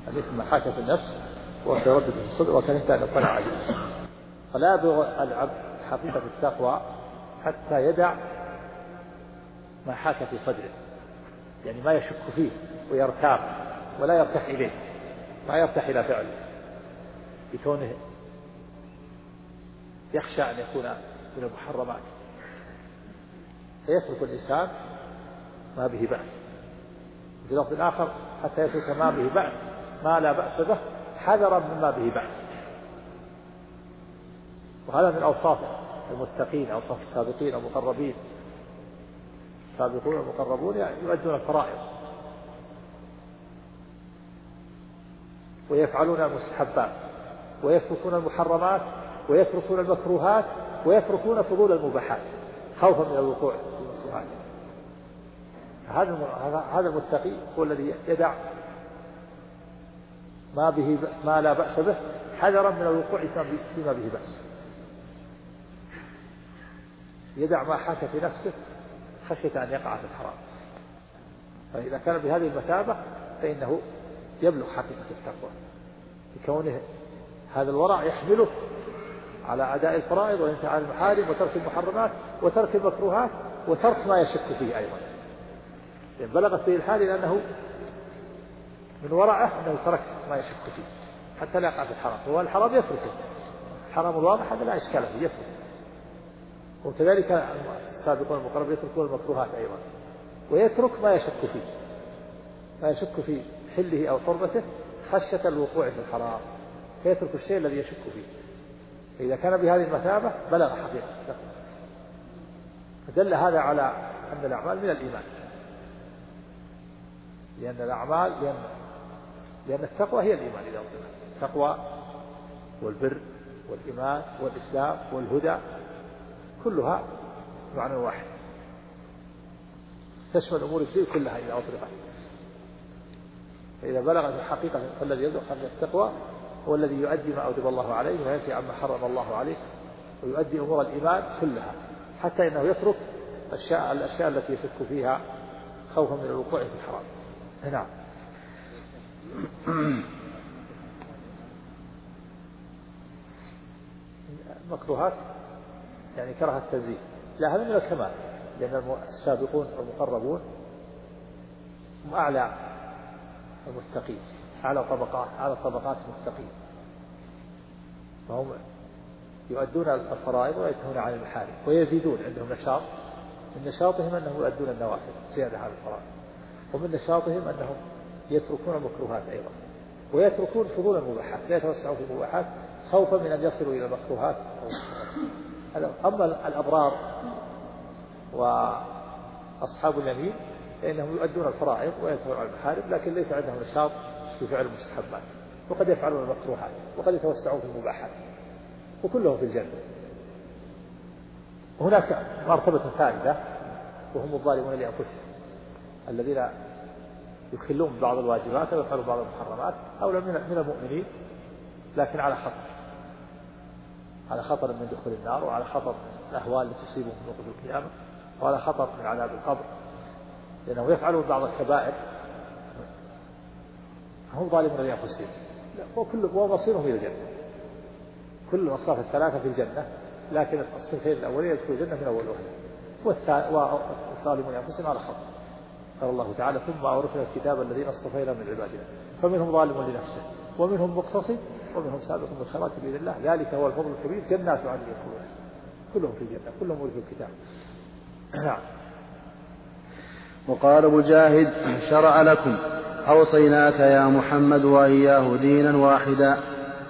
الإثم ما حاك في النفس وتردد في الصدر وكرهت أن يطلع عليه. فلا يبلغ العبد حقيقة التقوى حتى يدع ما حاك في صدره، يعني ما يشك فيه ويرتاب ولا يرتاح إليه، ما يرتاح إلى فعله بكونه يخشى أن يكون من المحرمات، فيترك الإنسان ما به بأس. في لفظ آخر حتى يترك ما به بأس ما لا بأس به حذرا مما به بأس. وهذا من أوصاف المتقين، أوصاف السابقين المقربين. السابقون المقربون يؤدون الفرائض ويفعلون المستحبات ويتركون المحرمات ويتركون المكروهات ويتركون فضول المباحات خوفا من الوقوع في المكروهات. هذا المتقي هو الذي يدع ما لا بأس به حذرا من الوقوع فيما به بأس، يدع ما حاك في نفسه خشية أن يقع في الحرام. فإذا كان بهذه المثابة فإنه يبلغ حقيقة التقوى بكونه هذا الورع يحمله على أداء الفرائض والانتهاء عن المحارم وترك المحرمات وترك المكروهات وترك ما يشك فيه أيضا. يعني بلغت به الحال لأنه من ورعه أنه ترك ما يشك فيه حتى لا يقع في الحرام. هو الحرام يتركه، الحرام الواضح هذا لا إشكال فيه يتركه. وكذلك السابقون المقربون يتركون المكروهات أيضا ويترك ما يشك فيه، ما يشك في حله أو حرمته خشية الوقوع في الحرام، فيترك الشيء الذي يشك فيه. فإذا كان بهذه المثابة بلغ حقيقة التقوى. فدل هذا على أن الأعمال من الإيمان، لأن الأعمال لأن التقوى هي الإيمان. إذا قلنا التقوى والبر والإيمان والإسلام والهدى كلها معنى واحد، تشمل الأمور الدين كلها إذا أطلقت. فإذا بلغت الحقيقة فالذي يبلغ حقيقة التقوى هو الذي يؤدي ما أوجب الله عليه وينفي عما حرم الله عليه ويؤدي أمور الإيمان كلها، حتى إنه يترك الأشياء التي يشك فيها خوفا من الوقوع في الحرام. نعم. المكروهات يعني كره التنزيه، لا هذا من الكمال، لأن السابقون المقربون هم أعلى المتقين، أعلى طبقات المتقين، فهم يؤدون الفرائض وينتهون عن المحارم ويزيدون، عندهم نشاط، من نشاطهم أنهم يؤدون النوافل زيادة على الفرائض، ومن نشاطهم أنهم يتركون المكروهات أيضا ويتركون فضول المباحات، لا يتوسعون في المباحات خوفا من أن يصلوا إلى المكروهات. أما الأبرار وأصحاب اليمين فإنهم يؤدون الفرائض وينتهون عن المحارم، لكن ليس عندهم نشاط في فعل المستحبات، وقد يفعلون المكروهات وقد يتوسعون في المباحات، وكلهم في الجنة. وهناك مرتبة ثالثة وهم الظالمون لأنفسهم، الذين يخلون ببعض الواجبات ويفعلون بعض المحرمات، أولى من المؤمنين لكن على خطر من دخول النار، وعلى خطر من الأهوال التي تصيبهم من وقوع القيامة، وعلى خطر من عذاب القبر، لأنهم يفعلون بعض الكبائر. هم ظالمون لأنفسهم ومصيرهم إلى الجنة، كل الأصناف الثلاثة في الجنة، لكن الصنفين الأولين يدخلون الجنة من أولها، والظالمون لأنفسهم على خطر. قال الله تعالى: ثم أورثنا الكتاب الذين اصطفينا من عبادنا فمنهم ظالم لنفسه ومنهم مقتصد ومنهم سابق بالخيرات بإذن الله ذلك هو الفضل الكبير جنات عدن يدخلونها كلهم في الجنة كلهم ورثوا الكتاب. نعم. وقال مجاهد: شرع لكم أوصيناك يا محمد وإياه دينا واحدا.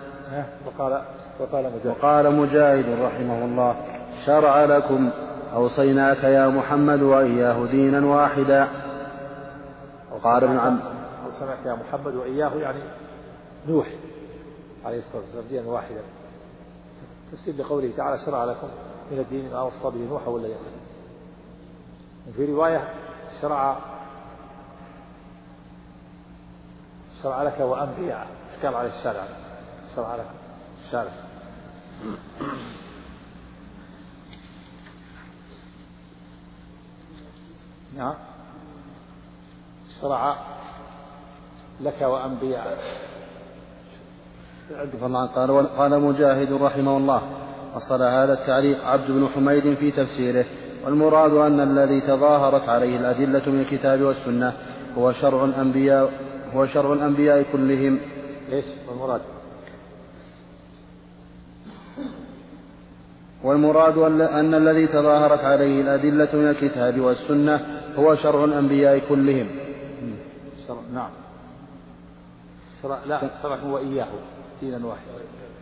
وقال مجاهد رحمه الله: شرع لكم أوصيناك يا محمد وإياه دينا واحدا. وقال ابن عم: أوصيناك يا محمد وإياه يعني نوح عليه الصلاة والسلام دينا واحدا، تفسير لقوله تعالى: شرع لكم من الدين ما وصى به نوح والذين من قبلكم. في رواية: شرع لك وأنبياء، اشكال على الشارع، شرع لك الشارع. نعم. شرع لك وأنبياء. قال مجاهد رحمه الله: أصل هذا التعليق عبد بن حميد في تفسيره، والمراد أن الذي تظاهرت عليه الأدلة من الكتاب والسنة هو شرع الأنبياء كلهم. إيش المراد؟ والمراد أن الذي تظاهرت عليه الأدلة من الكتاب والسنة هو شرع الأنبياء كلهم. نعم. شرع هو إياه دينا واحدا.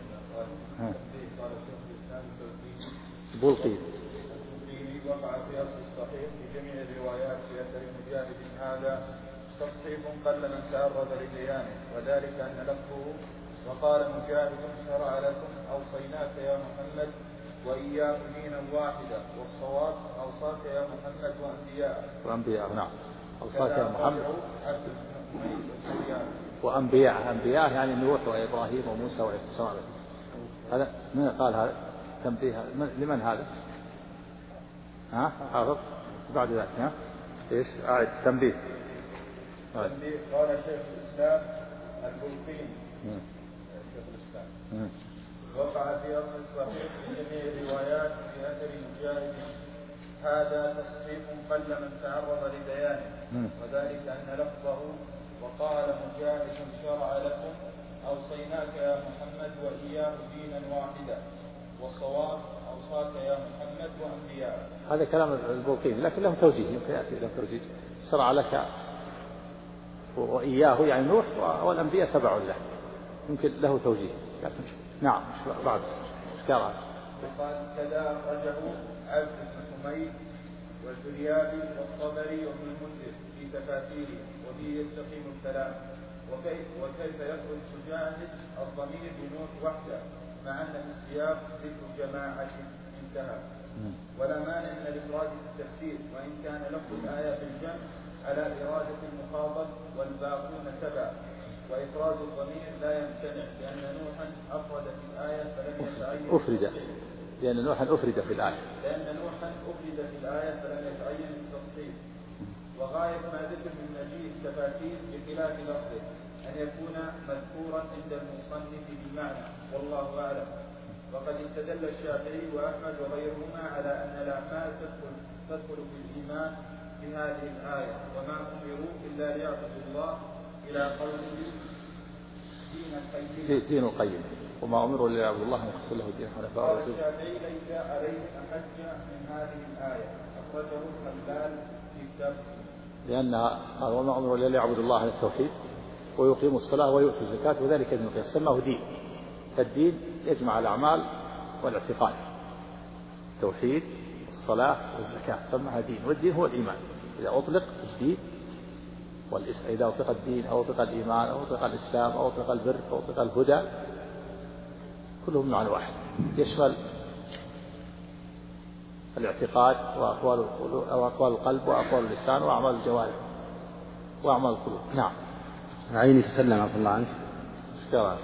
بلقين وقع في أصل الصحيح في جميع الروايات في أثر مجاهد هذا تصحيح قل من تعرض لبيانه، وذلك أن لفظه وقال مجاهد شرع لكم أوصيناك يا محمد وإياه دينا واحدا، والصواب أوصاك يا محمد وأنبياء. نعم، أوصاك يا محمد وأنبياء يعني نوح وإبراهيم وموسى وعيسى. هذا من قال هذا تنبيه لمن هذا؟ حافظ بعد ذلك ايش أعد تنبيه. قال شيخ الإسلام البلقين شيخ الإسلام وقع في أصل الصحيح في جميع الروايات في أثر مجاهد هذا تصحيح قل من تعرض لبيانه، وذلك أن لفظه وقال مجاهد شرع لكم أوصيناك يا محمد وإياه دينا واحدا، والصواب أوصاك يا محمد وأنبياء. هذا كلام البلقين لكن له توجيه، يمكن يأتي له توجيه. شرع لك وإياه يعني نوح والأنبياء تبع له، يمكن له توجيه. نعم. بعد قال كذا رجه عبد بن حميد والفريابي والطبري وابن المنذر في تفاسيره، وبه يستقيم الكلام. وكيف يخرج مجاهد الضمير بنوح وحده مع أن في السياق ذكر جماعة انتهى. ولا مانع من الإفراد في التفسير، وإن كان لفظ الآية بالجمع على إرادة المخاطب والباقون تبع، وإفراد الضمير لا يمتنع لأن نوحا أفرد في الآية فلم يتعين لأن نوحا أفرد في الآية فلم يتعين التصحيح. وغاية ما ذكر من مجيء التفاسير بخلاف لفظه أن يكون مذكورا عند المصنف بمعنى، والله أعلم. وقد استدل الشافعي وأحمد وغيرهما على أن الأعمال تدخل في الإيمان بهذه الآية، وما أمروا إلا ليعبدوا الله إلى قوله دين القيم وما أمروا إلا ليعبدوا الله مخلصا له الدين حنفاء. قال الشافعي ليس عليه أحج من هذه الآية، أخرجه الخلال في كتاب لأنها قال وما أمروا إلا ليعبدوا الله على التوحيد ويقيموا الصلاة ويؤتوا الزكاة وذلك دين القيم. سماه دين. الدين يجمع الأعمال والاعتقاد، التوحيد الصلاة والزكاة سماها دين، والدين هو الإيمان. إذا أطلق الدين إذا أطلق الدين أو أطلق الإيمان أو أطلق الإسلام أو أطلق البر أو أطلق الهدى كلهم معنى واحد، يشمل الاعتقاد وأقوال القلب وأقوال اللسان وأعمال الجوارح وأعمال القلوب. نعم. عيني تكلم عفوا الله عنك. شكرا.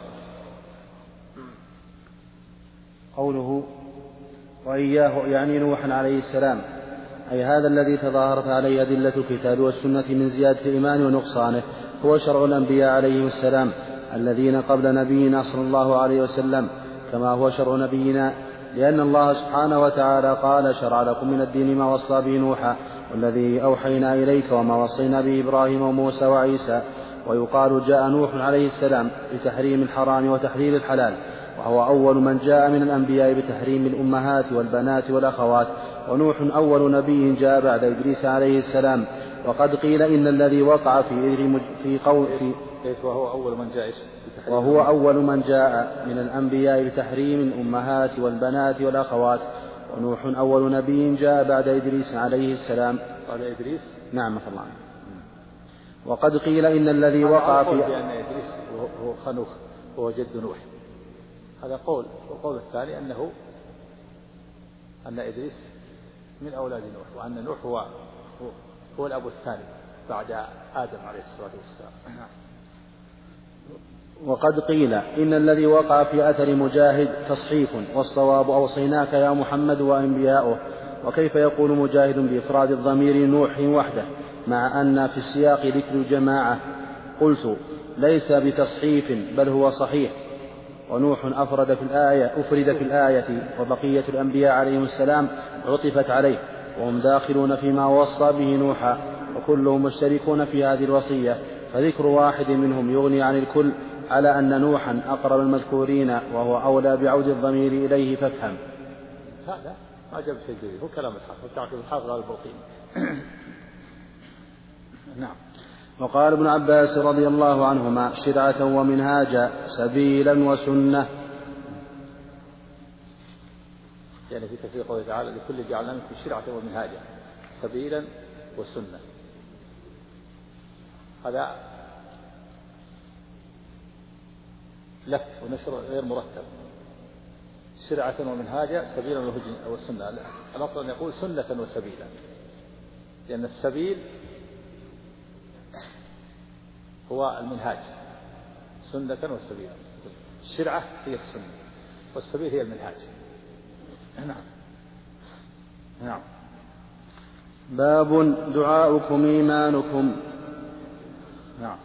قوله وإياه يعني نوحا عليه السلام، أي هذا الذي تظاهرت عليه أدلة الكتاب والسنة من زيادة الإيمان ونقصانه هو شرع الأنبياء عليهم السلام الذين قبل نبينا صلى الله عليه وسلم، كما هو شرع نبينا، لأن الله سبحانه وتعالى قال شرع لكم من الدين ما وصى به نوحا والذي أوحينا إليك وما وصينا به إبراهيم وموسى وعيسى. ويقال جاء نوح عليه السلام بتحريم الحرام وتحليل الحلال، وهو أول من جاء من الأنبياء بتحريم الأمهات والبنات والأخوات، ونوح أول نبي جاء بعد إدريس عليه السلام. وقد قيل إن الذي وقع وهو أول من جاء من الأنبياء بتحريم الأمهات والبنات والأخوات، ونوح أول نبي جاء بعد إدريس عليه السلام. بعد إدريس؟ نعم مثل الله. وقد قيل إن الذي وقع في بأن إدريس هو خنوخ وهو جد نوح، هذا قول. والقول الثاني أن إدريس من أولاد نوح، وأن نوح هو الأب الثاني بعد آدم عليه الصلاة والسلام. وقد قيل إن الذي وقع في أثر مجاهد تصحيف، والصواب أوصيناك يا محمد وأنبياؤه. وكيف يقول مجاهد بإفراد الضمير نوح وحده مع أن في السياق ذكر جماعة؟ قلت ليس بتصحيف بل هو صحيح. ونوح أفرد في الآية وبقية الأنبياء عليهم السلام عطفت عليه، وهم داخلون فيما وصى به نوحا، وكلهم مشتركون في هذه الوصية، فذكر واحد منهم يغني عن الكل، على أن نوحا أقرب المذكورين وهو أولى بعود الضمير إليه، فافهم. هذا ما جاب شيء جديد، هو كلام الحافظ تعقيب الحافظ على البوقين. نعم. وقال ابن عباس رضي الله عنهما: شرعة ومنهاجا، سبيلا وسنة. يعني في تفسير قوله تعالى: لكل جعلنا منكم شرعة ومنهاجا، سبيلا وسنة. هذا لف ونشر غير مرتب. شرعة ومنهاجا، سبيلا وسنة. الأصل أن يقول سنة وسبيلا، لأن السبيل هو المنهاج، سنة وسبيلا. الشرعة هي السنة والسبيل هي المنهاج. نعم. نعم. باب دعاؤكم إيمانكم. نعم.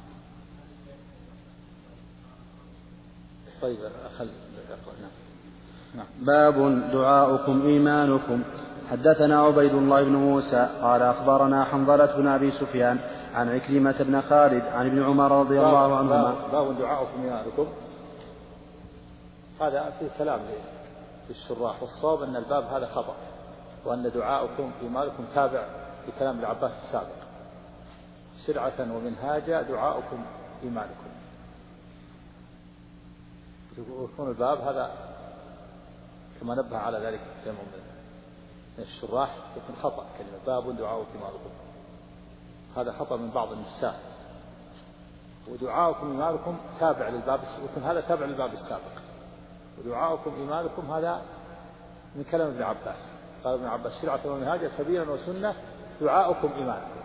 طيب أخل. نعم. باب دعاؤكم إيمانكم. حدثنا عبيد الله بن موسى قال أخبرنا حنظلة بن أبي سفيان عن عكرمة بن خالد عن ابن عمر رضي الله عنهما. باب دعاؤكم إيمانكم، هذا في كلام للشراح، والصواب أن الباب هذا خطأ، وأن دعاؤكم إيمانكم تابع لكلام العباس السابق. شرعة ومنهاجا دعاؤكم إيمانكم، ويكون الباب هذا كما نبه على ذلك جمع من الشراح، يكون خطأ كلمة باب دعاؤكم إيمانكم، هذا خطأ من بعض النساء. ودعاؤكم إيمانكم تابع للباب، يكون هذا تابع للباب السابق. ودعاؤكم إيمانكم هذا من كلام ابن عباس، قال ابن عباس: شرعة ومنهاجا، سبيلا وسنة، دعاؤكم إيمانكم.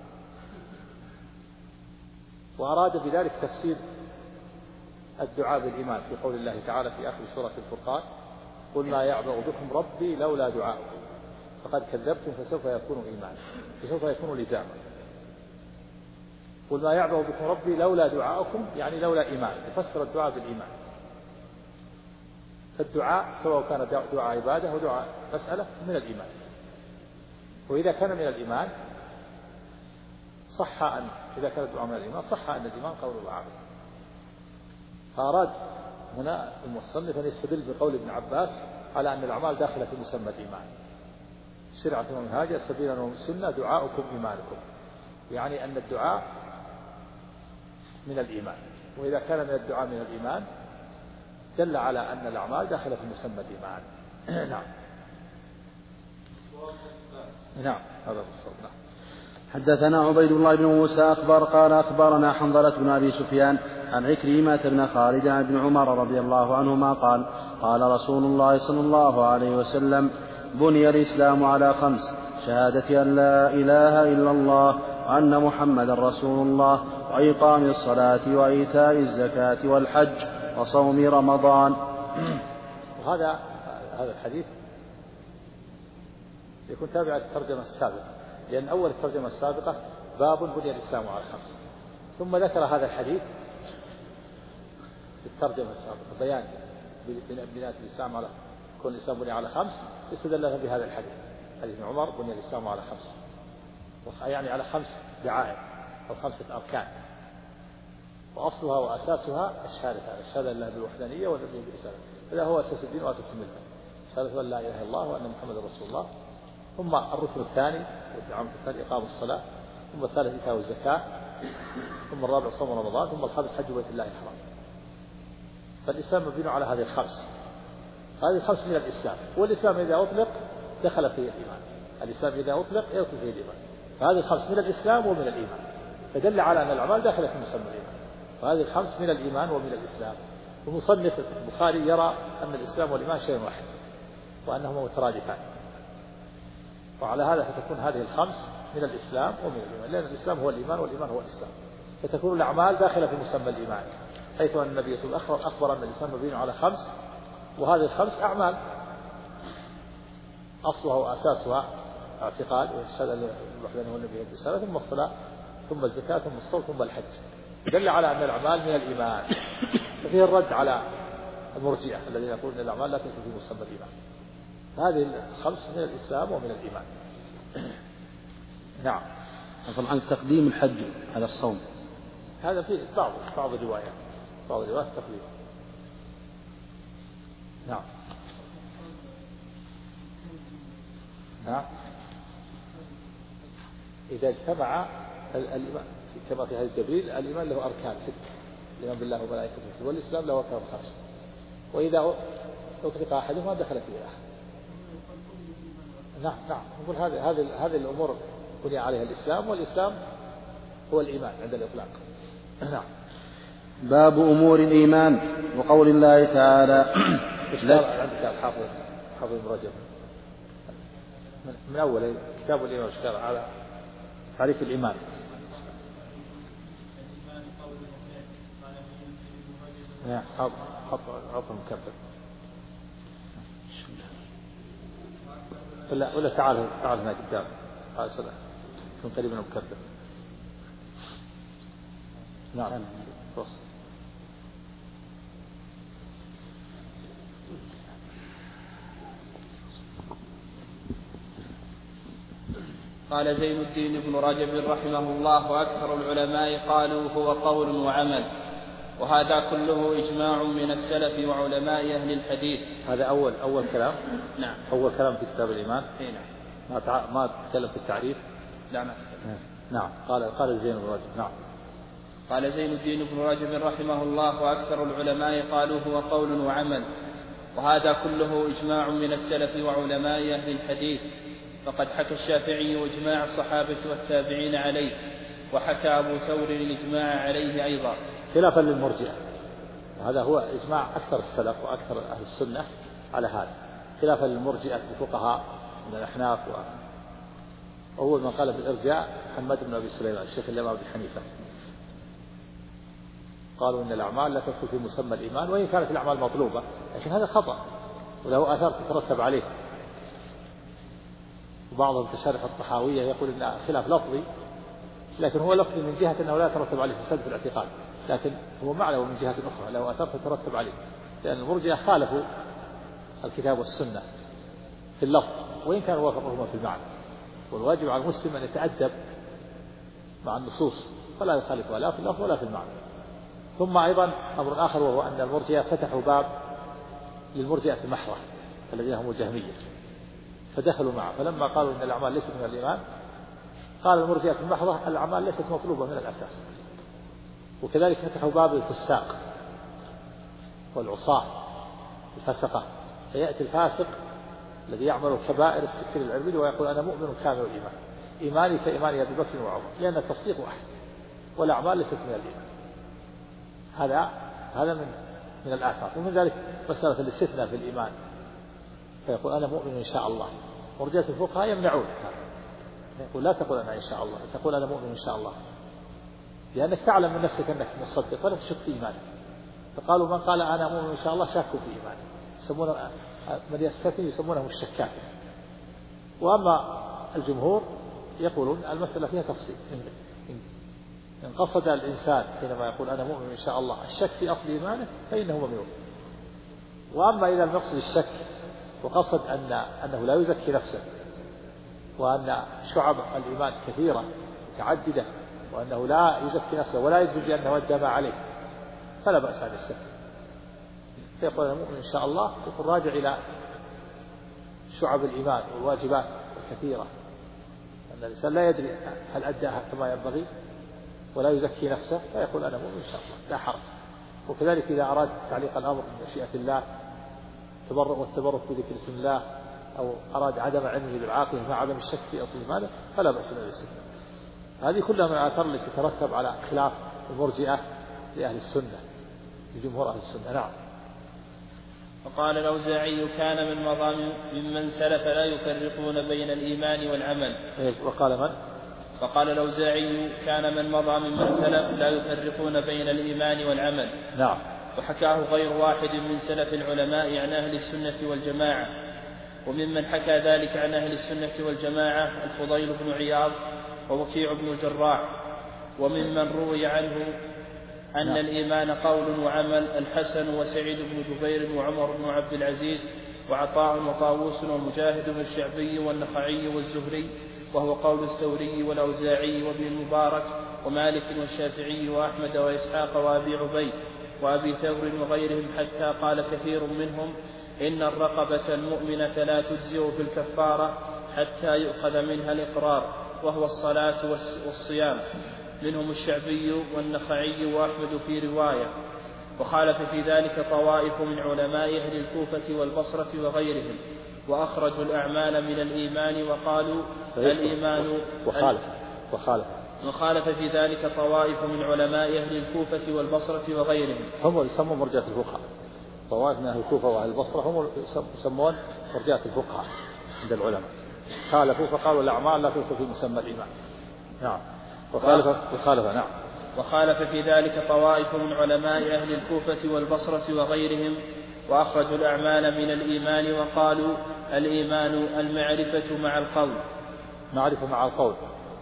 وأراد بذلك تفسير الدعاء بالإيمان في قول الله تعالى في آخر سورة الفرقان: قل ما يعبأ بكم ربي لولا دعاؤكم فقد كذبتم فسوف يكون إيمانا، فسوف يكون لزاما. قل ما يعبأ بكم ربي لولا دعاؤكم، يعني لولا إيمان، يفسر الدعاء بالإيمان. فالدعاء سواء كان دعاء عبادة أو دعاء مسألة من الإيمان، وإذا كان من الإيمان صح أن إذا كان الدعاء من الإيمان صح أن الإيمان قول وعمل. فأراد هنا المصنف أن يستدل بقول ابن عباس على أن الأعمال داخلة في مسمى الإيمان. شرعة ومنهاجا، سبيلا وسنة، دعاؤكم إيمانكم، يعني أن الدعاء من الإيمان، وإذا كان من الدعاء من الإيمان دل على أن الأعمال داخلة في مسمى الإيمان. نعم. نعم هذا الصواب. نعم. حدثنا عبيد الله بن موسى قال أخبرنا حنظلة بن أبي سفيان عن عكرمة بن خالد عن ابن عمر رضي الله عنهما قال: قال رسول الله صلى الله عليه وسلم: بني الإسلام على 5: شهادة أن لا إله إلا الله وأن محمدا رسول الله، وإقام الصلاة وإيتاء الزكاة والحج وصوم رمضان. وهذا الحديث يكون تابع الترجمة السابقة، لأن أول الترجمة السابقة باب بني الإسلام على 5، ثم ذكر هذا الحديث في الترجمة السابقة بيان بناء الإسلام على كون الإسلام بني على 5، استدل له بهذا الحديث، حديث ابن عمر: بني الإسلام على 5، يعني على 5 دعائم أو 5 أركان، وأصلها وأساسها الشهادة لله بالوحدانية والنبي بالرسالة. هذا هو أساس الدين وأساس الملة، شهادة أن لا إله إلا الله وأن محمدا رسول الله. ثم الركن الثاني والدعامة الثاني إقام الصلاة، ثم الثالث إيتاء الزكاة، ثم الرابع صوم رمضان، ثم الخامس حج بيت الله الحرام. فالإسلام مبني على هذه ال5. هذه ال5 من الإسلام، والإسلام إذا أطلق دخل فيه الإيمان. الإسلام إذا أطلق يدخل فيه الإيمان، فهذه ال5 من الإسلام ومن الإيمان، فدل على أن الأعمال داخلة في مسمى الإيمان. وهذه ال5 من الإيمان ومن الإسلام. ومصنف البخاري يرى أن الإسلام والإيمان شيء واحد، وأنهما مترادفان، وعلى هذا فتكون هذه ال5 من الإسلام ومن الإيمان، لأن الإسلام هو الإيمان والإيمان هو الإسلام، فتكون الأعمال داخلة في مسمى الإيمان، حيث أن النبي صلى الله عليه وسلم أخبر أن الإسلام مبني على 5، وهذه ال5 أعمال أصلها وأساسها اعتقاد والشهادة للوحدانية والنبي بالرسالة، ثم الصلاة، ثم الزكاة، ثم الصوم، ثم الحج. دل على أن الأعمال من الإيمان. ففيه الرد على المرجئة الذين يقولون أن الأعمال لا تدخل في مسمى الإيمان. هذه الخمس من الإسلام ومن الإيمان. نعم. عن تقديم الحج على الصوم، هذا في بعض الروايات تقديم. نعم. إذا اجتمع الإيمان كما في حديث جبريل، الإيمان له أركان 6: الإيمان بالله وملائكته والإسلام له أركان 5، وإذا أطلق أحدهما دخل فيه الآخر. نعم نقول هذه الأمور بني عليها الإسلام، والإسلام هو الإيمان عند الإطلاق. نعم. باب أمور الإيمان وقول الله تعالى عندك الحافظ ابن رجب من أول كتاب الإيمان اشتغل على تعريف الإيمان. حط مكبر ولا تعال هنا قدام تعال سلام كن قريب من مكبر. نعم. قال زين الدين بن رجب رحمه الله: وأكثر العلماء قالوا هو قول وعمل، وهذا كله إجماع من السلف وعلماء أهل الحديث. هذا أول كلام. نعم. أول كلام في كتاب الإيمان. نعم. ما تكلم في التعريف. لا ما تكلم. نعم. قال زين بن رجب. نعم. قال زين الدين بن رجب رحمه الله: وأكثر العلماء قالوا هو قول وعمل، وهذا كله إجماع من السلف وعلماء أهل الحديث. فقد حكى الشافعي إجماع الصحابة والتابعين عليه، وحكى أبو ثور الإجماع عليه أيضا، خلافا للمرجئة. وهذا هو إجماع أكثر السلف وأكثر أهل السنة على هذا، خلافا للمرجئة الفقهاء من الأحناف. وأول من قال بالإرجاء محمد بن أبي سليمان الشيخ الإمام أبي حنيفة، قالوا إن الأعمال لا تدخل في مسمى الإيمان، وإن كانت الأعمال مطلوبة، لكن هذا خطأ وله آثار تترتب عليه. وبعضهم كشارح الطحاوية يقول إن خلاف لفظي، لكن هو لفظي من جهة أنه لا يترتب عليه فساد في الاعتقاد، لكن هو معنى من جهة أخرى له آثار تترتب عليه، لأن المرجئة خالفوا الكتاب والسنة في اللفظ وإن كانوا وافقهما في المعنى. والواجب على المسلم أن يتأدب مع النصوص فلا يخالفها لا في اللفظ ولا في المعنى. ثم أيضا أمر آخر، وهو أن المرجئة فتحوا باب للمرجئة المحضة الذين هم الجهمية، فدخلوا معه. فلما قالوا إن الأعمال ليست من الإيمان، قال المرجئة المحضة الأعمال ليست مطلوبة من الأساس. وكذلك فتحوا باب الفساق والعصاة الفسقة، فيأتي الفاسق الذي يعمل كبائر السكر العربي ويقول أنا مؤمن كامل الإيمان، إيماني كإيمان أبي بكر وعمر، لأن التصديق واحد والأعمال ليست من الإيمان. هذا من الآثار. ومن ذلك مسألة الاستثناء في الإيمان، فيقول أنا مؤمن إن شاء الله. مرجئة الفقهاء يمنعون، يقول لا تقول أنا إن شاء الله، تقول أنا مؤمن إن شاء الله، لأنك تعلم من نفسك أنك مصدق ولا تشك في إيمانك. فقالوا من قال أنا مؤمن إن شاء الله شاكوا في إيمانه، يسمونه من يستثني يسمونهم الشكاك. وأما الجمهور يقولون المسألة فيها تفصيل، إن قصد الإنسان حينما يقول أنا مؤمن إن شاء الله الشك في أصل إيمانه فإنه ممنوع. وأما إذا المقصد الشك وقصد أنه لا يزكي نفسه، وأن شعب الإيمان كثيرة متعددة، وأنه لا يزكي نفسه ولا يجزم بأنه أدى ما عليه، فلا بأس عن الشك. فيقول أنا مؤمن إن شاء الله، يقول راجع إلى شعب الإيمان والواجبات الكثيرة، أن الإنسان لا يدري هل أداها كما ينبغي ولا يزكي نفسه، فيقول أنا مؤمن إن شاء الله لا حرج. وكذلك إذا أراد تعليق الأمر بمشيئة الله والتبرك بذكر اسم الله، أو أراد عدم علمه بالعاقبة مع عدم الشك في أصل إيمانه، فلا بأس من الاستثناء. هذه كلها من الآثار التي تترتب على خلاف المرجئة لأهل السنة لجمهور أهل السنة. نعم. وقال الأوزاعي كان من مضام ممن سلف لا يفرقون بين الإيمان والعمل. وقال من؟ فقال الأوزاعي كان من مضى ممن سلف لا يفرقون بين الإيمان والعمل. نعم. وحكاه غير واحد من سلف العلماء عن أهل السنة والجماعة. وممن حكى ذلك عن أهل السنة والجماعة الفضيل بن عياض ووكيع بن الجراح. وممن روي عنه أن الإيمان قول وعمل. الحسن وسعيد بن جبير وعمر بن عبد العزيز وعطاء وطاووس ومجاهد والشعبي والنخعي والزهري، وهو قول الثوري والأوزاعي وابن المبارك ومالك والشافعي وأحمد وإسحاق وأبي عبيد وأبي ثور وغيرهم، حتى قال كثير منهم إن الرقبة المؤمنة لا تجزئ في الكفارة حتى يؤخذ منها الإقرار، وهو الصلاة والصيام. منهم الشعبي والنخعي وأحمد في رواية. وخالف في ذلك طوائف من علماء أهل الكوفة والبصرة وغيرهم، وأخرجوا الأعمال من الإيمان وقالوا الإيمان وخالف في ذلك طوائف من علماء أهل الكوفة والبصرة وغيرهم. هم يسمون مرجئة الفقهاء، طوائف من أهل الكوفة وأهل البصرة هم يسمون مرجئة الفقهاء عند العلماء، خالفوا فقالوا الأعمال لا تدخل في مسمى الإيمان. نعم. وخالف في ذلك طوائف من علماء أهل الكوفة والبصرة وغيرهم، وأخرجوا الأعمال من الإيمان وقالوا الإيمان المعرفة مع القول. معرفة مع القول،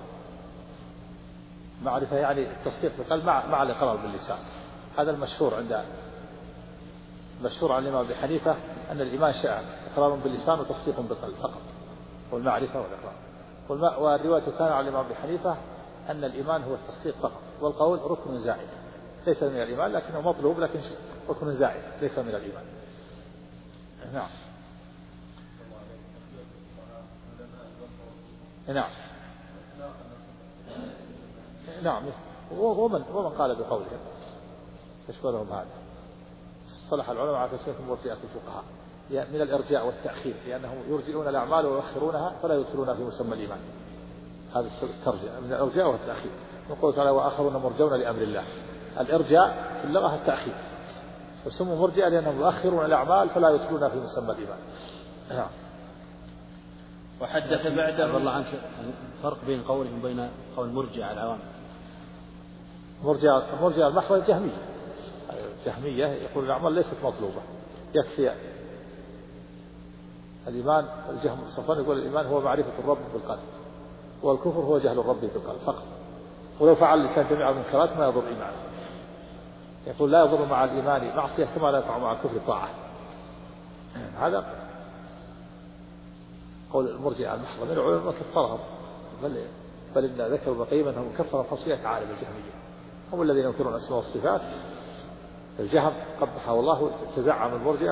معرفة يعني التصديق في القلب مع الإقرار باللسان. هذا المشهور عن الإمام أبي حنيفة أن الإيمان شيئان: إقرار باللسان وتصديق بالقلب فقط، والمعرفة والإقرار. والرواية الثانية عن الإمام أبي حنيفة أن الإيمان هو التصديق فقط، والقول ركن زائد ليس من الإيمان، لكنه مطلوب، لكن ركن زائد ليس من الإيمان. نعم. ومن قال بقولهم تشملهم هذا. صلح العلماء على تسمية مرجئة الفقهاء من الإرجاء والتأخير، لأنهم يرجئون الأعمال ويؤخرونها فلا يدخلونها في مسمى الإيمان. هذا الترجئة من الإرجاء والتأخير. يقول تعالى وآخرون مرجون لأمر الله. الإرجاء في اللغة التأخير، وسموا مرجئة لأنهم يؤخرون الأعمال فلا يدخلونها في مسمى الإيمان. وحدث بعده الله عنك الفرق بين قولهم وبين قول مرجئة العوام. مرجئة المحض الجهمية يقول الأعمال ليست مطلوبة، يكفي الإيمان. الجهم صفوان يقول الإيمان هو معرفة الرب بالقلب، والكفر هو جهل الرب بالقلب فقط، ولو فعل اللسان جميع المنكرات ما يضر إيمانه. يقول لا يضر مع الإيمان معصية كما لا ينفع مع الكفر طاعة. هذا قول المرجئة المحض. من العلماء كفرهم، بل إن ذكروا ابن القيم أنهم كفر خاصية عالم الجهمية، هم الذين ينكرون الأسماء والصفات. الجهم قبحه الله تزعم المرجئة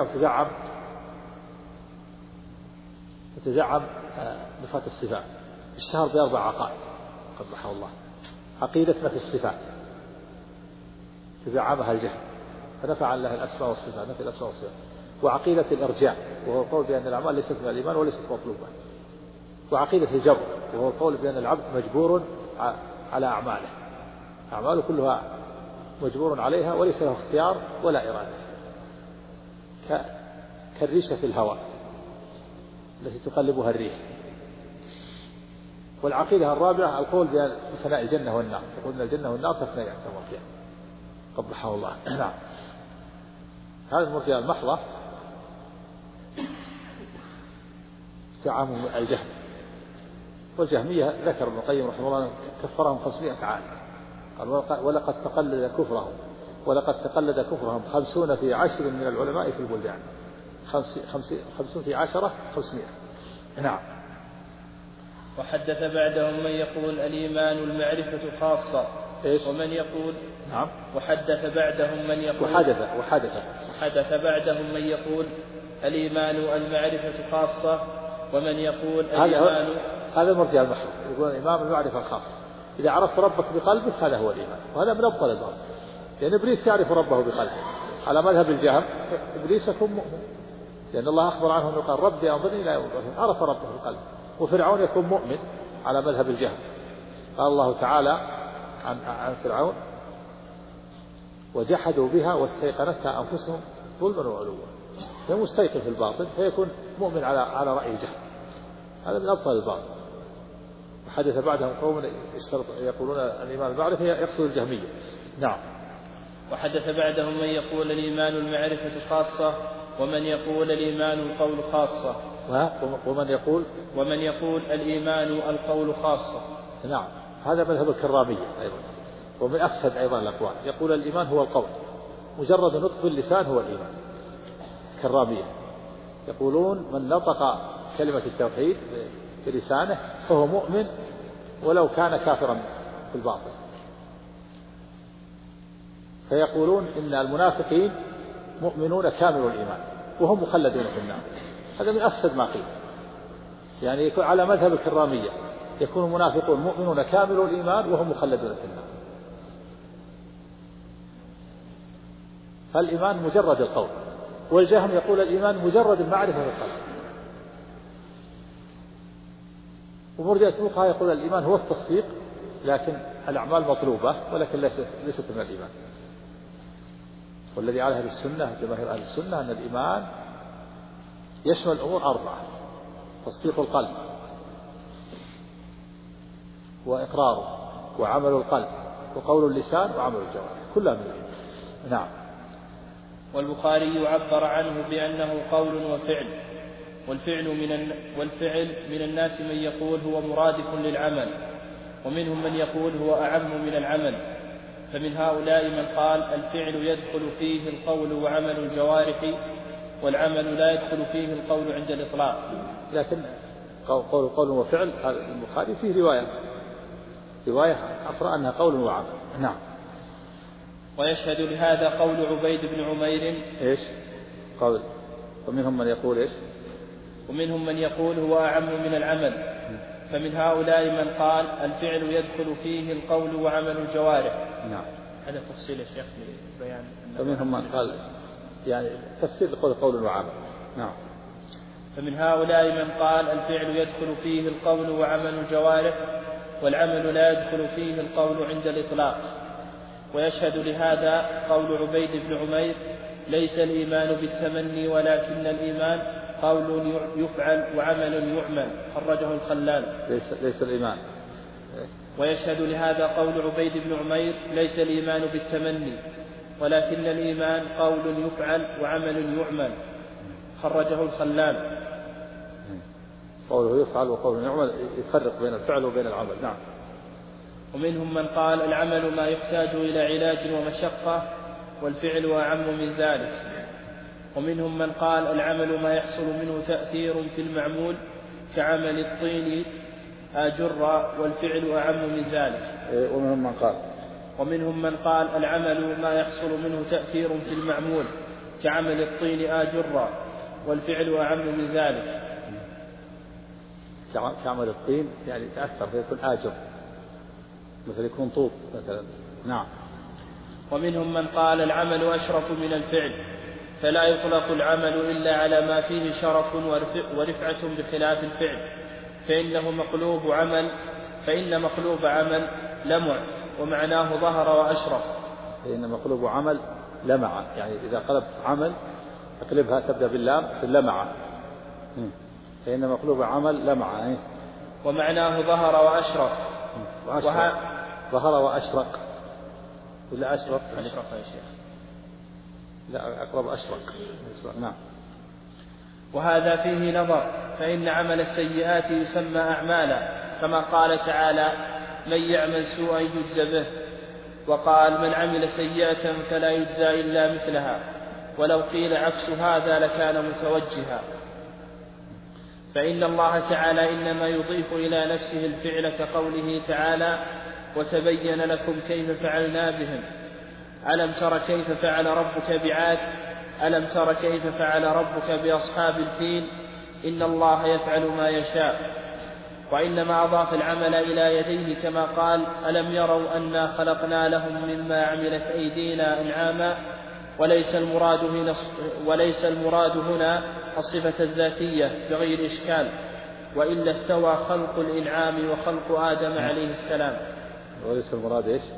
وتزعم نفاة الصفات، اشتهر بأربع عقائد قبحه الله. عقيدة نفي الصفات تزعمها الجهم فنفى عن الله الأسماء والصفات، نفي الأسماء والصفات. وعقيدة الإرجاء وهو القول بأن الأعمال ليست من الإيمان وليست مطلوبة. وعقيدة الجبر وهو القول بأن العبد مجبور على أعماله، أعماله كلها مجبور عليها وليس له اختيار ولا إرادة، كالريشة في الهواء التي تقلبها الريح. والعقيدة الرابعة القول بفناء الجنة والنار، يقول أن الجنة والنار تفنيان كما فيها قبحه الله. نعم. هذه المرجئة المحضة زعام الجهم. والجهمية ذكر ابن القيم رحمه الله كفرهم 500 عام، قال ولقد تقلد كفرهم 50 في 10 من العلماء في البلدان. 50 في 10 500. نعم. وحدث بعدهم من يقول الإيمان المعرفة خاصة، ومن يقول نعم. وحدث بعدهم من يقول وحدث بعدهم من يقول الإيمان المعرفة خاصة، ومن يقول الإيمان. هذا مرجع المحض، يقول الإمام المعرفة الخاصة. إذا عرفت ربك بقلبك هذا هو الإيمان، وهذا من أبطل الباطل، لأن إبليس يعرف ربه بقلبه على مذهب الجهم. إبليس يكون مؤمن، لأن الله أخبر عنه أنه قال ربي أنظرني إلى يوم البعث، عرف ربه بقلبه. وفرعون يكون مؤمن على مذهب الجهم. قال الله تعالى عن فرعون وجحدوا بها واستيقنتها أنفسهم ظلما وعلوا، هو مستيقن في الباطل فيكون مؤمن على رأي الجهم. هذا من أبطل الباطل. وحدث بعدهم قوم يقولون الإيمان المعرفة يقصد الجهمية. نعم. وحدث بعدهم من يقول الإيمان المعرفة خاصة، ومن يقول الإيمان القول خاصة. ومن يقول الإيمان القول خاصة. نعم. هذا مذهب الكرامية أيضا، ومن أفسد أيضا الأقوال، يقول الإيمان هو القول، مجرد نطق باللسان هو الإيمان، كالرامية يقولون من نطق كلمة التوحيد بلسانه فهو مؤمن ولو كان كافرا في الباطن. فيقولون إن المنافقين مؤمنون كامل الإيمان وهم مخلدون في النار. هذا من أفسد ما قيل، يعني يكون على مذهب الكرامية يكون المنافقون مؤمنون كامل الإيمان وهم مخلدون في النار. فالإيمان مجرد القول، والجهم يقول الإيمان مجرد المعرفة بالقلب، ومرجئة الفقهاء يقول الإيمان هو التصديق لكن الأعمال مطلوبة ولكن ليست من الإيمان. والذي على أهل السنة جماهير أهل السنة أن الإيمان يشمل الأمور 4: تصديق القلب وإقراره وعمل القلب وقول اللسان وعمل الجوارح، كلها من الإيمان. نعم. والبخاري عبر عنه بأنه قول وفعل، والفعل من الناس من يقول هو مرادف للعمل، ومنهم من يقول هو أعم من العمل. فمن هؤلاء من قال الفعل يدخل فيه القول وعمل الجوارح، والعمل لا يدخل فيه القول عند الإطلاق. لكن قول وفعل البخاري فيه رواية أخرى أنها قول وعمل. نعم. ويشهد لهذا قول عبيد بن عمير إيش قول؟ ومنهم من يقول إيش؟ ومنهم من يقول هو أعم من العمل. فمن هؤلاء من قال الفعل يدخل فيه القول وعمل الجوارح. نعم. هذا تفصيل يا شيخ لبيان. ومنهم من قال يعني تفسير قول وعمل. نعم. فمن هؤلاء من قال الفعل يدخل فيه القول وعمل الجوارح، والعمل لا يدخل فيه القول عند الإطلاق. ويشهد لهذا قول عبيد بن عمير ليس الإيمان بالتمني ولكن الإيمان قول يفعل وعمل يعمل، خرجه الخلال. ليس الإيمان. ويشهد لهذا قول عبيد بن عمير ليس الإيمان بالتمني ولكن الإيمان قول يفعل وعمل يعمل، خرجه الخلال. قوله يفعل وقول يعمل يفرق بين الفعل وبين العمل. نعم. ومنهم من قال العمل ما يحتاج إلى علاج ومشقة والفعل أعم من ذلك. ومنهم من قال العمل ما يحصل منه تأثير في المعمول كعمل الطين آجر والفعل أعم من ذلك. ومنهم من قال العمل ما يحصل منه تأثير في المعمول كعمل الطين آجر والفعل أعم من ذلك. كعمل الطين يعني تأثر فيكون آجر، مثل يكون طوب مثلا. نعم. ومنهم من قال العمل أشرف من الفعل، فلا يطلق العمل إلا على ما فيه شرف ورفعة بخلاف الفعل، فإن مقلوب عمل لمع ومعناه ظهر وأشرف. فإن مقلوب عمل لمع، يعني إذا قلبت عمل اقلبها تبدأ باللام لمع. فإن مقلوب عمل لمع ومعناه ظهر وأشرف. ظهر وأشرق ولا أشرف؟ أشرف يا شيخ. لا أقرب أشرق. نعم. وهذا فيه نظر، فإن عمل السيئات يسمى أعمالا، كما قال تعالى من يعمل سوءا يجزى به، وقال من عمل سيئة فلا يجزى إلا مثلها، ولو قيل عكس هذا لكان متوجها. فإن الله تعالى إنما يضيف إلى نفسه الفعل كقوله تعالى وتبين لكم كيف فعلنا بهم. ألم تر كيف فعل ربك بعاد، ألم تر كيف فعل ربك بأصحاب الفيل، إن الله يفعل ما يشاء. وإنما أضاف العمل إلى يديه كما قال ألم يروا أنا خلقنا لهم مما عملت أيدينا أنعاما. وليس المراد هنا الصفة الذاتية بغير إشكال، وإلا استوى خلق الإنعام وخلق آدم عليه السلام. وليس المراد إيش؟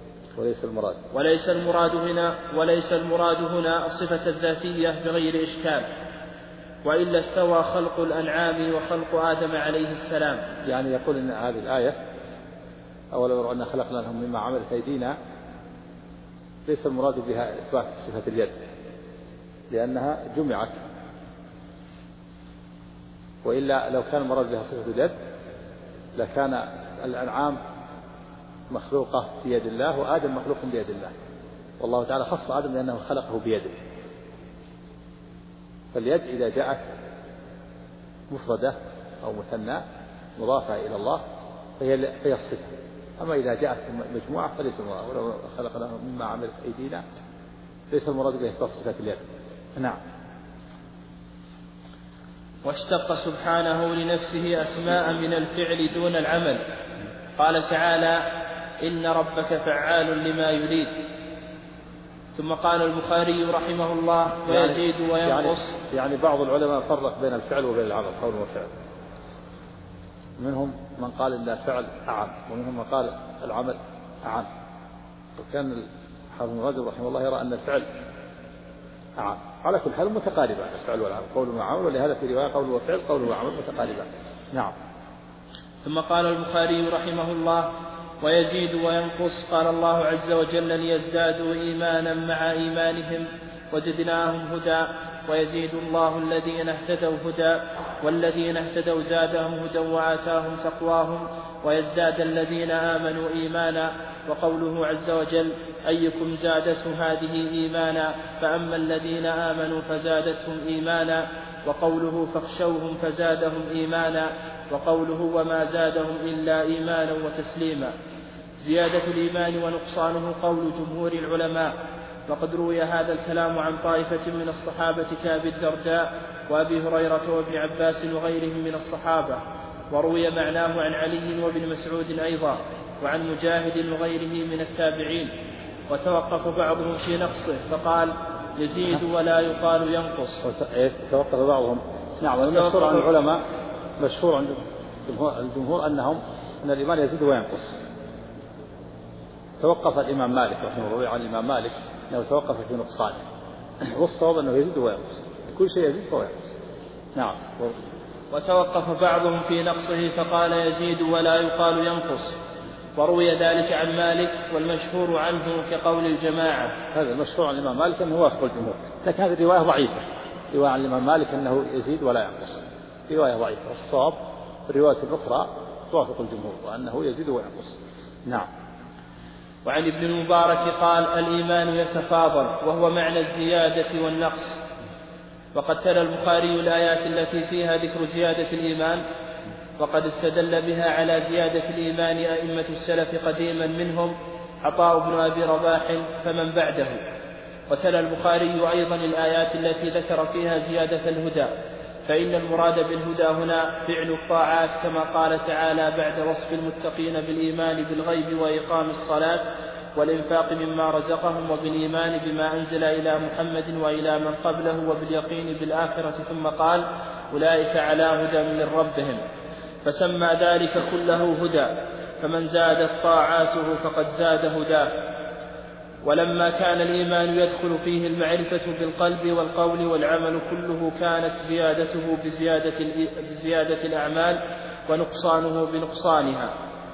وليس المراد هنا الصفة الذاتية بغير إشكال، وإلا استوى خلق الأنعام وخلق آدم عليه السلام. يعني يقول إن هذه الآية أولا يروا أن خلقنا لهم مما عملت أيدينا، ليس المراد بها إثبات صفة اليد لأنها جمعت، وإلا لو كان المراد بها صفة اليد لكان الأنعام مخلوقة بيد الله وآدم مخلوق بيد الله، والله تعالى خص آدم لأنه خلقه بيده. فاليد إذا جاءت مفردة أو مثنى مضافة إلى الله فهي الصفة، أما إذا جاءت مجموعة فليس المراد، ولو خلقنا مما عملت أيدينا ليس المراد به إثبات صفة اليد. نعم. واشتق سبحانه لنفسه أسماء من الفعل دون العمل، قال تعالى إن ربك فعال لما يريد. ثم قال البخاري رحمه الله ويزيد وينقص. يعني بعض العلماء فرق بين الفعل وبين العمل، قول وفعل. منهم من قال إن الفعل أعم، ومنهم من قال العمل أعم. وكان حافظ بن رجب رحمه الله يرى أن الفعل أعم. على كل حال متقاربان الفعل والعمل، قول وعمل، ولهذا في رواية قول وفعل قول وعمل متقاربان. نعم. ثم قال البخاري رحمه الله ويزيد وينقص. قال الله عز وجل ليزدادوا إيمانا مع إيمانهم وزدناهم هدى ويزيد الله الذين اهتدوا هدى والذين اهتدوا زادهم هدى وآتاهم تقواهم ويزداد الذين آمنوا إيمانا. وقوله عز وجل أيكم زادته هذه إيمانا فأما الذين آمنوا فزادتهم إيمانا. وقوله فاخشوهم فزادهم إيمانا. وقوله وما زادهم إلا إيمانا وتسليما. زيادة الإيمان ونقصانه قول جمهور العلماء، وقد روي هذا الكلام عن طائفة من الصحابة كأبي الدرداء وأبي هريرة وابن عباس وغيرهم من الصحابة، وروي معناه عن علي وابن مسعود أيضا وعن مجاهد وغيره من التابعين. وتوقف بعضهم في نقصه فقال يزيد ولا يقال ينقص. توقف بعضهم. نعم. والمشهور عن العلماء، مشهور عند الجمهور أن الإيمان يزيد وينقص. توقف الإمام مالك رحمه الله عن الإمام مالك أنه توقف في نقصانه، والصواب أنه يزيد وينقص، كل شيء يزيد وينقص. نعم. وتوقف بعضهم في نقصه فقال يزيد ولا يقال ينقص، وروي ذلك عن مالك، والمشهور عنه كقول الجماعة. هذا المشهور عن الإمام مالك أنه وافق الجمهور، لكن هذه الرواية ضعيفة. رواية عن الإمام مالك أنه يزيد ولا ينقص رواية ضعيفة، والصواب الرواية الأخرى توافق الجمهور وأنه يزيد وينقص. نعم. وعن ابن المبارك قال الإيمان يتفاضل، وهو معنى الزيادة والنقص. وقد تلا البخاري الآيات التي فيها ذكر زيادة الإيمان، وقد استدل بها على زيادة الإيمان أئمة السلف قديما منهم عطاء بن أبي رباح فمن بعده. وتلا البخاري أيضا الآيات التي ذكر فيها زيادة الهدى، فإن المراد بالهدى هنا فعل الطاعات، كما قال تعالى بعد وصف المتقين بالإيمان بالغيب وإقام الصلاة والإنفاق مما رزقهم وبالإيمان بما أنزل إلى محمد وإلى من قبله وباليقين بالآخرة، ثم قال أولئك على هدى من ربهم، فسمى ذلك كله هدى، فمن زادت طاعاته فقد زاد هداه. ولما كان الإيمان يدخل فيه المعرفة بالقلب والقول والعمل كله، كانت زيادته بزيادة الأعمال ونقصانه بنقصانها.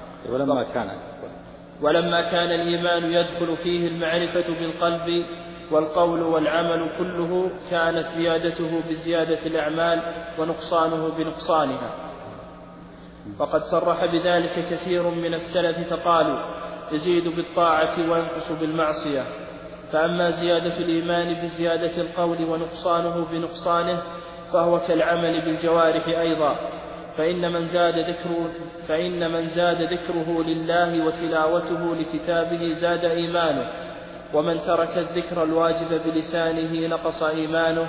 ولما كان الإيمان يدخل فيه المعرفة بالقلب والقول والعمل كله، كانت زيادته بزيادة الأعمال ونقصانه بنقصانها. وقد صرح بذلك كثير من السلف فقالوا يزيد بالطاعة وينقص بالمعصية. فأما زيادة الإيمان بزيادة القول ونقصانه بنقصانه فهو كالعمل بالجوارح أيضا، فإن من زاد ذكره لله وتلاوته لكتابه زاد إيمانه، ومن ترك الذكر الواجب بلسانه نقص إيمانه،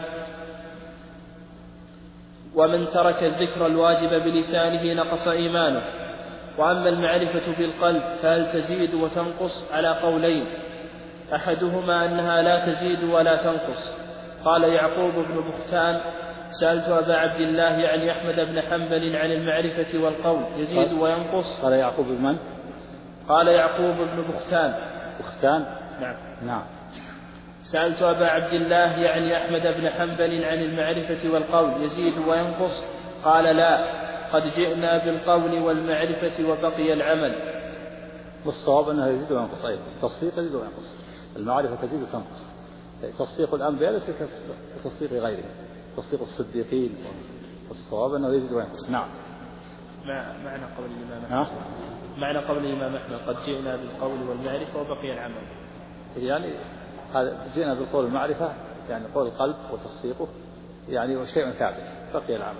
وأما المعرفة بالقلب فهل تزيد وتنقص على قولين، أحدهما أنها لا تزيد ولا تنقص. قال يعقوب بن بختان سألت أبا عبد الله يعني أحمد بن حنبل عن المعرفة والقول يزيد وينقص. قال يعقوب بن قال يعقوب بن بختان. نعم. سألت أبا عبد الله يعني أحمد بن حنبل عن المعرفة والقول يزيد وينقص. قال لا، قد جئنا بالقول والمعرفة وبقي العمل. والصواب أنها يزيد وينقص أيضا، التصديق يزيد وينقص، المعرفة تزيد وتنقص. تصديق الأنبياء ليس كتصديق غيرهم، تصديق الصديقين، والصواب أنه يزيد وينقص. نعم. معنى قول الإمام معنى قول الإمام أحمد قد جئنا بالقول والمعرفة وبقي العمل، يعني هذا جئنا بالقول والمعرفة يعني قول القلب وتصديقه يعني شيء ثابت، بقي العمل.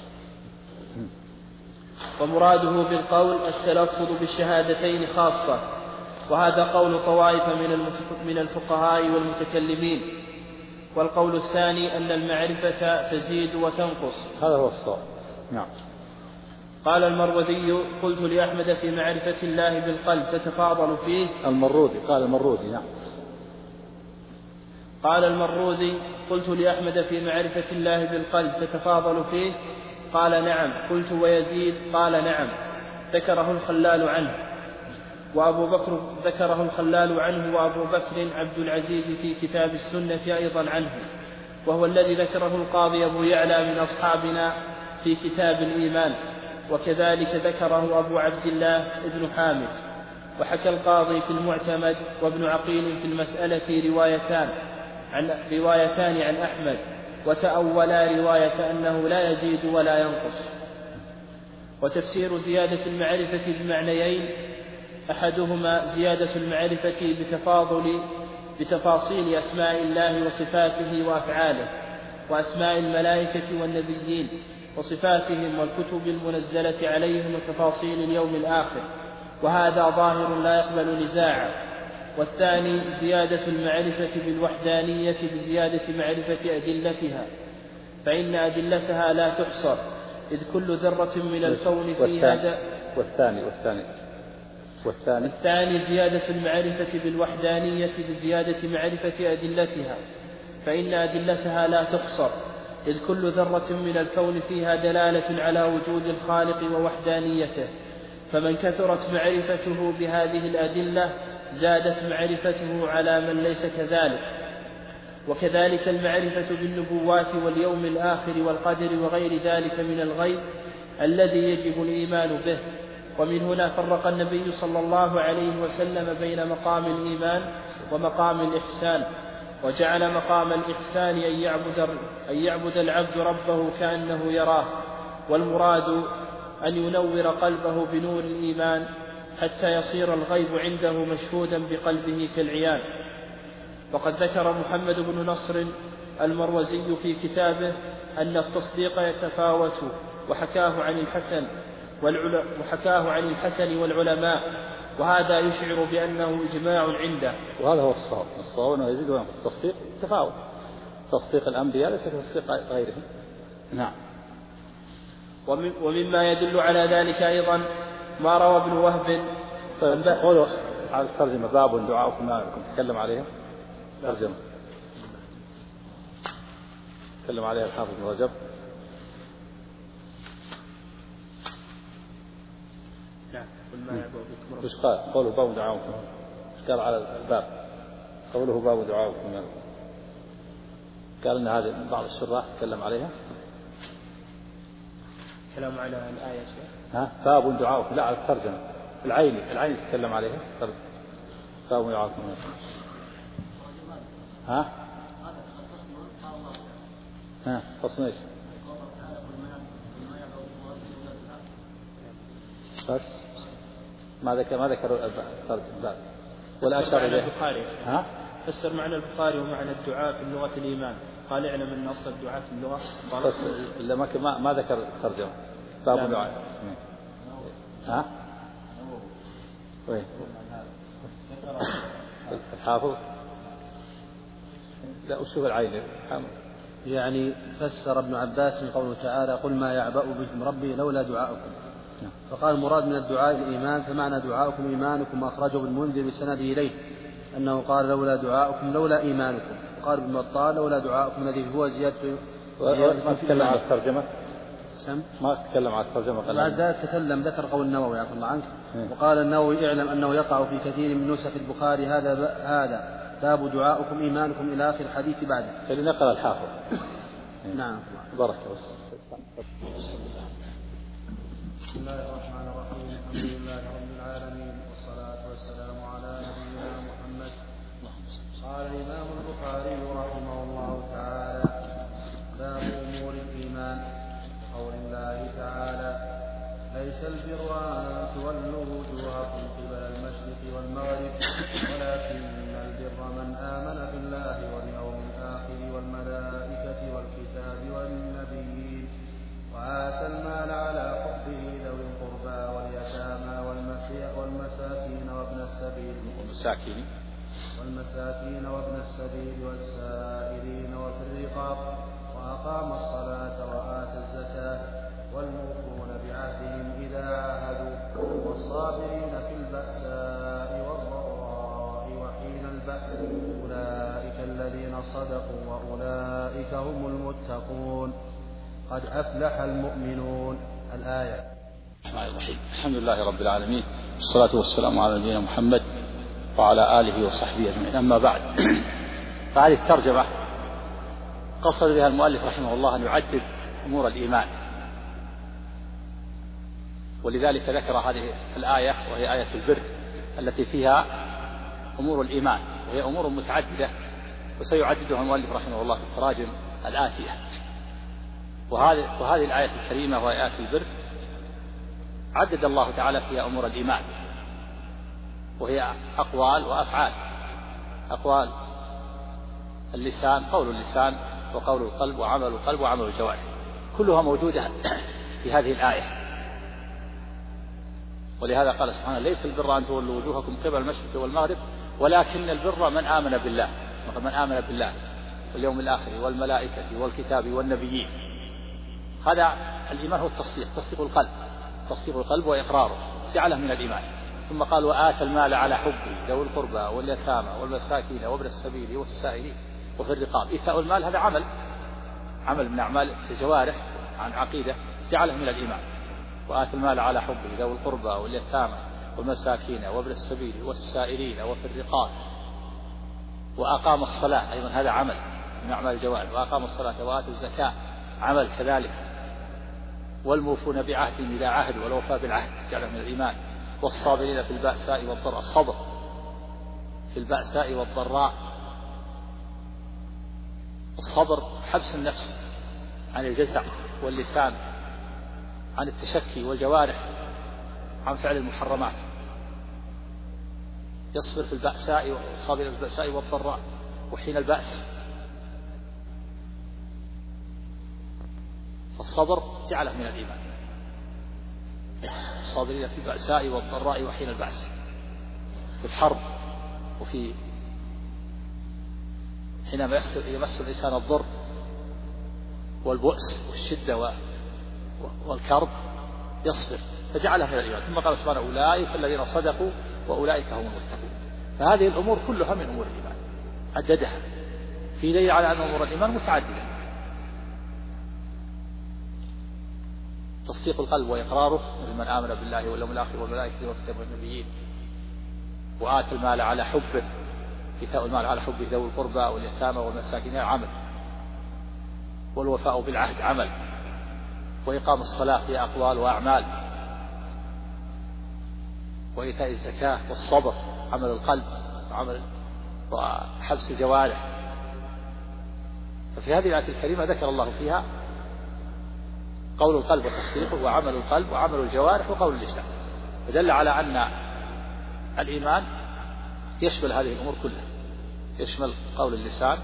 ومراده بالقول التلفظ بالشهادتين خاصة، وهذا قول طوائف من الفقهاء والمتكلمين. والقول الثاني أن المعرفة تزيد وتنقص. هذا هو الصواب. نعم. قال المروذي قلت لأحمد في معرفة الله بالقلب تتفاضل فيه. قال المروذي نعم. قال المروذي قلت لأحمد في معرفة الله بالقلب تتفاضل فيه. قال نعم. قلت ويزيد؟ قال نعم. ذكره الخلال عنه وأبو بكر عبد العزيز في كتاب السنة أيضا عنه، وهو الذي ذكره القاضي أبو يعلى من أصحابنا في كتاب الإيمان، وكذلك ذكره أبو عبد الله ابن حامد. وحكى القاضي في المعتمد وابن عقيل في المسألة روايتان عن أحمد، وتأولا رواية أنه لا يزيد ولا ينقص. وتفسير زيادة المعرفة بمعنيين: أحدهما زيادة المعرفة بتفاصيل أسماء الله وصفاته وأفعاله، وأسماء الملائكة والنبيين وصفاتهم والكتب المنزلة عليهم وتفاصيل اليوم الآخر، وهذا ظاهر لا يقبل نزاعا. والثاني زيادة المعرفة بالوحدانية بزيادة معرفة أدلتها، فإن أدلتها لا تحصر، إذ كل ذرة من الكون في هذا. والثاني زيادة المعرفة بالوحدانية بزيادة معرفة أدلتها، فإن أدلتها لا تحصر، إذ كل ذرة من الكون فيها دلالة على وجود الخالق ووحدانيته، فمن كثرت معرفته بهذه الأدلة زادت معرفته على من ليس كذلك. وكذلك المعرفة بالنبوات واليوم الآخر والقدر وغير ذلك من الغيب الذي يجب الإيمان به. ومن هنا فرق النبي صلى الله عليه وسلم بين مقام الإيمان ومقام الإحسان، وجعل مقام الإحسان أن يعبد العبد ربه كأنه يراه، والمراد أن ينور قلبه بنور الإيمان حتى يصير الغيب عنده مشهودا بقلبه كالعيان. وقد ذكر محمد بن نصر المروزي في كتابه أن التصديق يتفاوت، وحكاه عن الحسن والعلماء، وهذا يشعر بأنه إجماع عنده. وهذا هو الصواب أنه يزيد وينقص. التصديق تفاوت، تصديق الأنبياء ليس كتصديق غيرهم. نعم. ومما يدل على ذلك أيضا ما روى ابن وهب. قولوا على الترجمة باب دعاؤكم معكم تكلم عليها ترجمة تكلم عليها الحافظ بن رجب. وش قال؟ قوله باب دعاؤكم، وش قال على الباب؟ قوله باب دعاؤكم، قال ان هذه بعض الشراح تكلم عليها. كلام على الآية باب دعاؤكم، لا على الترجمة. العين تتكلم عليها باب دعاؤكم. فصل ايش؟ بس ما ذكر الباب ولا أشار إليه. فسر معنى البخاري ومعنى الدعاء في اللغة الإيمان. قال اعلم أن أصل الدعاء في اللغة ما ذكر الترجمة. باب دعاء. وين الحافظ؟ لا أشوف العين. يعني فسر ابن عباس من قوله تعالى قل ما يعبأ بكم ربي لولا دعاؤكم، فقال المراد من الدعاء الإيمان، فمعنى دعاؤكم إيمانكم. أخرجه ابن المنذر بسنده إليه أنه قال لولا دعاؤكم لولا إيمانكم. وقال ابن بطال لولا دعاؤكم الذي هو زيادة. ما تكلم على الترجمة. ما تكلم على الترجمة. بعد ذلك تكلم ذكر قول النووي عفوا الله عنك. وقال النووي اعلم أنه يقع في كثير من نسخ البخاري هذا باب دعاؤكم إيمانكم إلى آخر الحديث بعده. اللي نقل الحافظ. نعم. بارك الله. بسم الله الرحمن الرحيم. الحمد لله رب العالمين، والصلاة والسلام على نبينا محمد. قال الإمام البخاري رحمه الله تعالى: باب أمور الإيمان. قول الله تعالى: ليس البر أن تولوا وجوهكم والمساكين وابن السبيل والسائلين وفي الرقاب وأقام الصلاة وآتى الزكاة والموفون بعهدهم إذا عاهدوا والصابرين في البأساء والضراء وحين البأس أولئك الذين صدقوا وأولئك هم المتقون قد أفلح المؤمنون. الآية. الرحمن الرحيم. الحمد لله رب العالمين، والصلاة والسلام على نبينا محمد وعلى آله وصحبه أجمعين. أما بعد، فهذه الترجمة قصد بها المؤلف رحمه الله أن يعدد أمور الإيمان، ولذلك ذكر هذه الآية وهي آية البر التي فيها أمور الإيمان، وهي أمور متعددة وسيعددها المؤلف رحمه الله في التراجم الآتية. وهذه الآية الكريمة وهي آية البر عدد الله تعالى فيها أمور الإيمان، وهي أقوال وأفعال. أقوال اللسان، قول اللسان وقول القلب وعمل القلب وعمل الجوارح، كلها موجودة في هذه الآية. ولهذا قال سبحانه: ليس البر أن تولوا وجوهكم قبل المشرق والمغرب ولكن البر من آمن بالله، من آمن بالله واليوم الآخر والملائكة والكتاب والنبيين. هذا الإيمان هو التصديق، تصديق القلب وإقراره، جعله من الإيمان. ثم قال: وآتى المال على حبه ذوي القربى واليتامى والمساكين وابن السبيل والسائلين وفي الرقاب. إيتاء المال هذا عمل من أعمال الجوارح عن عقيدة، جعله من الإيمان. وآتى المال على حبه ذوي القربى واليتامى والمساكين وابن السبيل والسائلين وفي الرقاب. وأقام الصلاة أيضا هذا عمل من أعمال الجوارح. وأقام الصلاة وآتى الزكاة عمل كذلك. والموفون بعهدهم إذا عاهدوا والوفاء بالعهد جعله من الإيمان. والصابرين في البأساء والضراء، الصبر في البأساء والضراء. الصبر حبس النفس عن الجزع واللسان عن التشكي والجوارح عن فعل المحرمات. يصبر في البأساء والصابر في البأساء والضراء وحين البأس. فالصبر جعله من الإيمان. الصابرين في البأساء والضراء وحين البأس، في الحرب وفي حينما يمس الإنسان الضر والبؤس والشدة والكرب يصبر، فجعلها من الإيمان. ثم قال سبحانه: أولئك الذين صدقوا وأولئك هم المتقون. فهذه الأمور كلها من أمور الإيمان، عددها في دليل على أن أمور الإيمان متعددة. تصديق القلب وإقراره، مثل من آمن بالله واليوم الآخر والملائكة والكتاب والنبيين. وآتى المال على حبه، إيتاء المال على حبه ذوي القربى واليتامى والمساكين عمل. والوفاء بالعهد عمل. وإقام الصلاة في أقوال وأعمال. وإيتاء الزكاة والصبر عمل القلب وحبس الجوارح. ففي هذه الآية الكريمة ذكر الله فيها قول القلب وتصديقه وعمل القلب وعمل الجوارح وقول اللسان، فدل على أن الإيمان يشمل هذه الأمور كلها، يشمل قول اللسان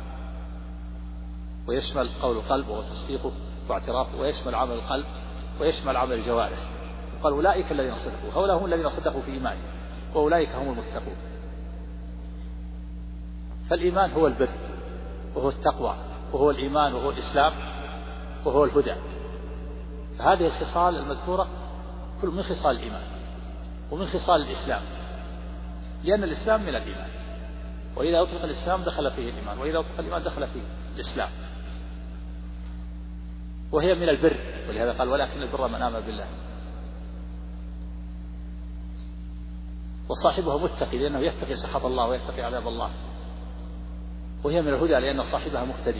ويشمل قول القلب وتصديقه واعترافه، ويشمل عمل القلب ويشمل عمل الجوارح. قال: أولئك الذين صدقوا، هؤلاء هم الذين صدقوا في إيمانهم وأولئك هم المتقون. فالإيمان هو البر وهو التقوى وهو الإيمان وهو الإسلام وهو الهدى. فهذه الخصال المذكورة كل من خصال الإيمان ومن خصال الإسلام، لأن الإسلام من الإيمان، وإذا أطلق الإسلام دخل فيه الإيمان، وإذا أطلق الإيمان دخل فيه الإسلام. وهي من البر، ولهذا قال: ولكن البر من آمن بالله. وصاحبها متقي لأنه يتقي سخط الله ويتقي عذاب الله. وهي من الهدى لأن صاحبها مهتدي.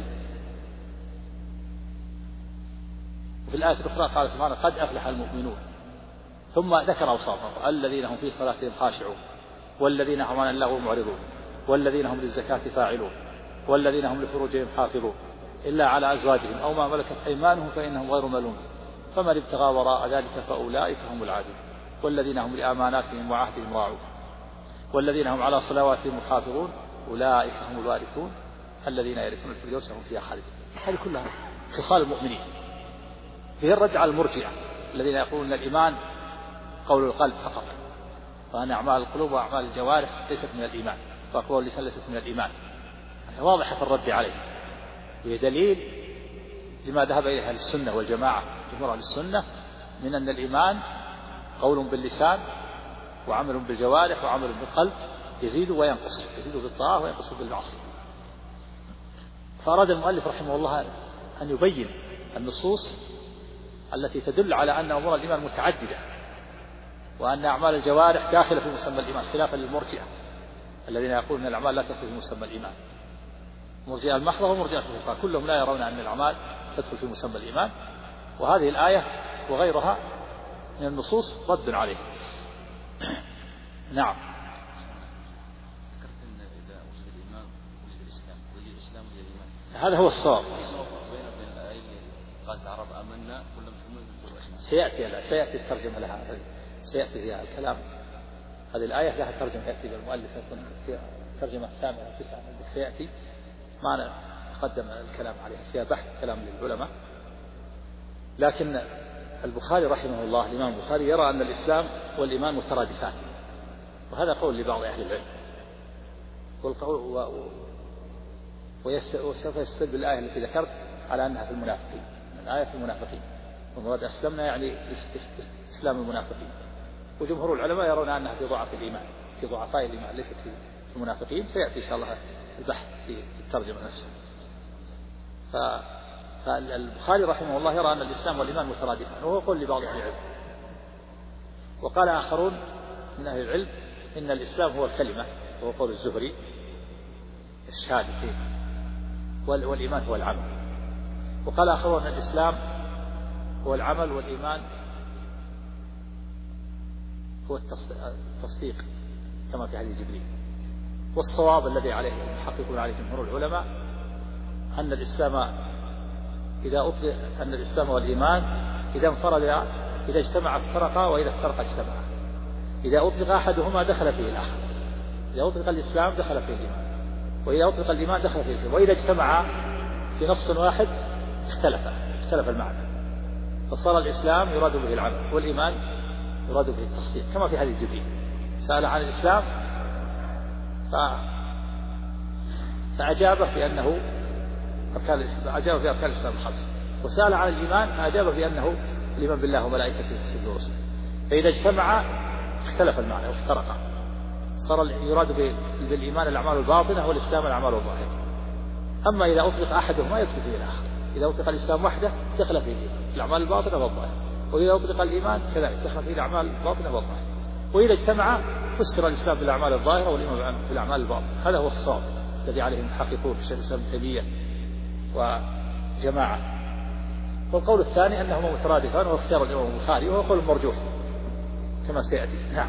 وفي الآية الأخرى قال سبحانه: قد أفلح المؤمنون. ثم ذكر أوصافهم: الذين هم في صلاتهم خاشعون، والذين هم عن اللغو معرضون، والذين هم للزكاة فاعلون، والذين هم لفروجهم حافظون إلا على أزواجهم أو ما ملكت أيمانهم فإنهم غير ملومين، فمن ابتغى وراء ذلك فأولئك هم العادون، والذين هم لأماناتهم وعهدهم راعون، والذين هم على صلواتهم محافظون أولئك هم الوارثون الذين يرثون الفردوس هم فيها خالدون. هذه كلها خصال المؤمنين. فيه الرد على المرجئة الذين يقولون أن الإيمان قول القلب فقط، وأن أعمال القلوب وأعمال الجوارح ليست من الإيمان، وأقوال اللسان ليست من الإيمان. واضحة الرد عليه، وهي دليل لما ذهب إليه أهل السنة والجماعة جمهور أهل السنة من أن الإيمان قول باللسان وعمل بالجوارح وعمل بالقلب، يزيد وينقص، يزيد بالطاعة وينقص بالمعصية. فأراد المؤلف رحمه الله أن يبين النصوص التي تدل على أن أمور الإيمان متعددة، وأن أعمال الجوارح داخلة في مسمى الإيمان، خلافا للمرجئة الذين يقولون أن الأعمال لا تدخل في مسمى الإيمان. مرجئة المحضة ومرجئة الفقهاء كلهم لا يرون أن الأعمال تدخل في مسمى الإيمان، وهذه الآية وغيرها من النصوص رد عليه. نعم. هذا هو الصواب. سيأتي الترجمة لها، سيأتي فيها الكلام. هذه الآية لها ترجمة يأتي بالمؤلف يكون في الترجمة الثامنة والتسعة سيأتي معنا تقدم الكلام عليها، فيها بحث كلام للعلماء. لكن البخاري رحمه الله الإمام البخاري يرى أن الإسلام والإيمان مترادفان، وهذا قول لبعض أهل العلم، وسوف يستدل بالآية التي ذكرت على أنها في المنافقين، الآية في المنافقين، والمراد أسلمنا يعني إسلام المنافقين. وجمهور العلماء يرون أنها في ضعف الإيمان، في ضعفاء الإيمان، ليست في المنافقين. سيأتي إن شاء الله البحث في الترجمة نفسها. فالبخاري رحمه الله يرى أن الإسلام والإيمان مترادفان، وهو قول لبعض أهل العلم. وقال آخرون من أهل العلم إن الإسلام هو الكلمة، وهو قول الزهري الشهادة فيه، والإيمان هو العمل. وقال آخرون أن الإسلام هو العمل والإيمان هو التصديق كما في حديث جبريل. والصواب الذي عليه يحققون عليه جمهور العلماء أن الإسلام إذا أطلق أن الإسلام والإيمان إذا انفردا إذا اجتمع افترقا، وإذا افترقا اجتمعا. إذا أطلق أحدهما دخل فيه الآخر، إذا أطلق الإسلام دخل فيه الإيمان، وإذا أطلق الإيمان دخل فيه الإسلام، وإذا اجتمعا في نص واحد اختلف المعنى، فصار الإسلام يراد به العمل، والإيمان يراد به التصديق كما في حديث جبريل سأل عن الإسلام فأجابه بأنه أجاب بأركان الإسلام الخمس، وسأل عن الإيمان فأجاب بأنه الإيمان بالله وملائكته وكتبه ورسله. فإذا اجتمع اختلف المعنى وافترقا، صار يراد بالإيمان الأعمال الباطنة والإسلام الأعمال الظاهرة. أما إذا أطلق أحدهما يدخل فيه الآخر، إذا أطلق الإسلام وحده دخل فيه الأعمال الباطنة والظاهرة، وإذا أطلق الإيمان كذلك دخل فيه الأعمال الباطنة والظاهرة. وإذا اجتمع فسر الإسلام بالأعمال الظاهرة والإيمان بالأعمال الباطنة. هذا هو الصواب الذي عليه المحققون الشيخ الإسلام ابن تيمية وجماعة. والقول الثاني أنهما مترادفان، وهو اختيار الإمام البخاري، وهو قول مرجوح كما سيأتي. نعم.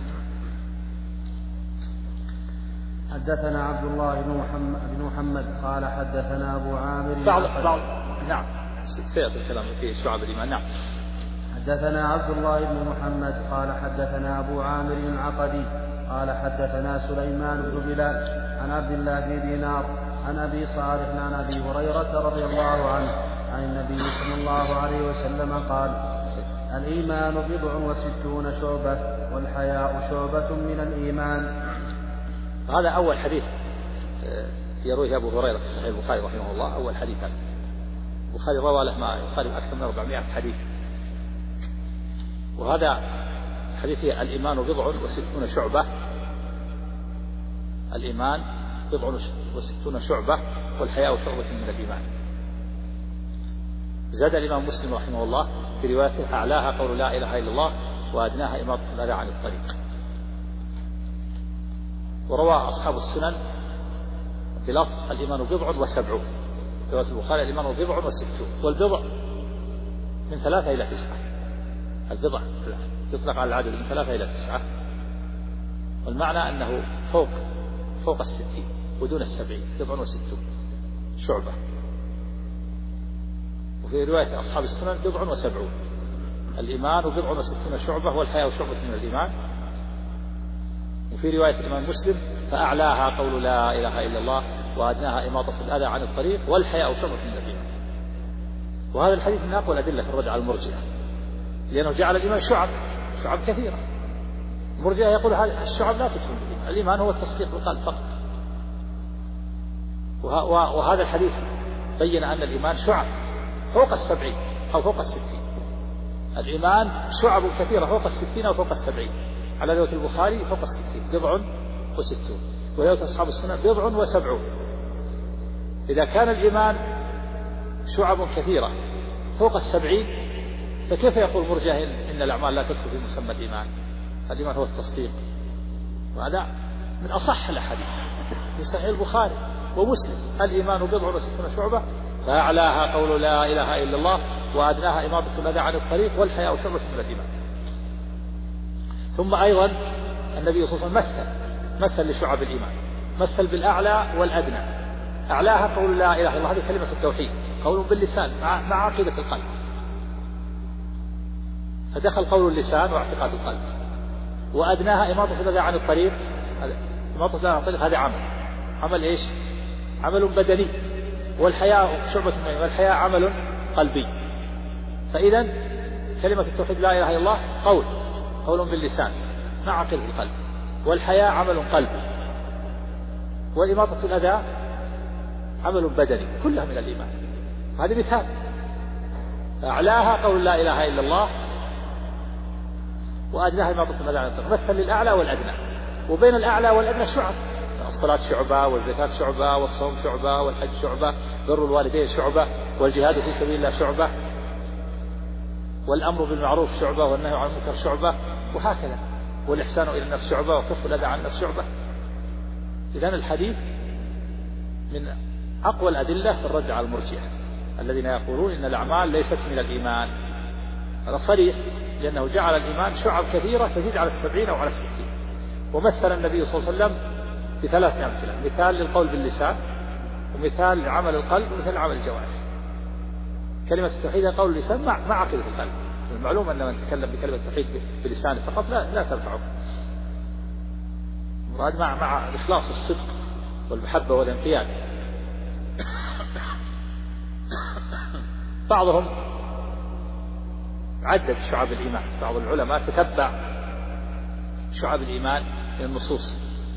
حدثنا عبد الله بن محمد قال حدثنا أبو عامر بعض نعم سيأتي الكلام في شعب الإيمان. نعم. حدثنا عبد الله بن محمد قال حدثنا أبو عامر العقدي قال حدثنا سليمان بن بلال عن عبد الله بن دينار عن أبي صالح عن أبي هريرة رضي الله عنه عن النبي صلى الله عليه وسلم قال: الإيمان 69 شعبة والحياء شعبة من الإيمان. هذا أول حديث يرويه أبو هريرة في صحيح البخاري رحمه الله. أول حديث البخاري روى له ما يقارب أكثر من 400 حديث. وهذا حديث الإيمان 69 شعبة، الإيمان 69 شعبة والحياء شعبة من الإيمان. زاد الإمام مسلم رحمه الله في روايته: أعلاها قول لا إله إلا الله وأدناها إماطة الأذى عن الطريق. وروى أصحاب السنن بلفظ الإيمان 70. رواية البخاري الإيمان 69، والبضع من 3 إلى 9. البضع يطلق على العدد من 3 إلى 9، والمعنى أنه فوق 60 ودون 70، 69 شعبة. وفي رواية أصحاب السنن 70. الإيمان 69 شعبة والحياء شعبة من الإيمان. وفي رواية الإمام مسلم: فأعلاها قول لا إله إلا الله وأدناها إماطة الأذى عن الطريق والحياء شعبة من الإيمان. وهذا الحديث من أقوى الأدلة في الرد على المرجئة، لأنه جعل الإيمان شعب كثيرة. المرجئة يقول هذه الشعب لا تدخل الإيمان، الإيمان هو التصديق بالقلب فقط. وهذا الحديث بين أن الإيمان شعب فوق 70 أو فوق 60. الإيمان شعب كثيرة فوق 60 أو فوق 70. على رواية البخاري فوق 60 بضع و60، ورواية أصحاب السنة بضع و70. إذا كان الإيمان شعب كثيرة فوق 70، فكيف يقول مرجئة إن الأعمال لا تدخل في مسمى الإيمان؟ الإيمان هو التصديق، وهذا من أصح الأحاديث في صحيح البخاري ومسلم. الإيمان بضع و60 شعبة، فأعلاها قول لا إله إلا الله، وأدناها إماطة الأذى عن الطريق، والحياء شعبة من الإيمان. ثم أيضا النبي صلى الله عليه وسلم مثل لشعب الإيمان، مثل بالأعلى والأدنى. أعلاها قول لا إله إلا الله، هذه كلمة التوحيد، قول باللسان مع عقيدة القلب، فدخل قول اللسان واعتقاد القلب. وأدناها إماطة الأذى عن الطريق، إماطة الأذى عن الطريق هذا عمل إيش؟ عمل بدني. والحياء شعبة من الإيمان، والحياء عمل قلبي. فإذا كلمة التوحيد لا إله إلا الله قول باللسان مع عقيدة القلب، والحياء عمل قلبي، والإماطة الأذى عمل بدني، كلها من الإيمان. هذا مثال. أعلاها قول لا إله إلا الله، وأدناها إماطة الأذى عن الطريق. مثل للأعلى والأدنى، وبين الأعلى والأدنى شعب. الصلاة شعبة، والزكاة شعبة، والصوم شعبة، والحج شعبة، بر الوالدين شعبة، والجهاد في سبيل الله شعبة، والأمر بالمعروف شعبة، والنهي عن المنكر شعبة، وهكذا. والإحسان إلى الناس شعبة، وكف الأذى عن الناس شعبة. إذن الحديث من أقوى الأدلة في الرد على المرجئة الذين يقولون إن الأعمال ليست من الإيمان. هذا صريح، لأنه جعل الإيمان شعب كثيرة تزيد على 70 أو على 60. ومثل النبي صلى الله عليه وسلم بثلاث أمثلة: مثال للقول باللسان، ومثال لعمل القلب، ومثال لعمل الجوارح. كلمة التوحيد قول اللسان مع عقيدة القلب. المعلوم أن من تكلم بكلمة التوحيد باللسان فقط لا تنفعه. مراد مع الإخلاص والصدق والمحبة والانقياد. بعضهم عدد شعب الإيمان، بعض العلماء تتبع شعب الإيمان من النصوص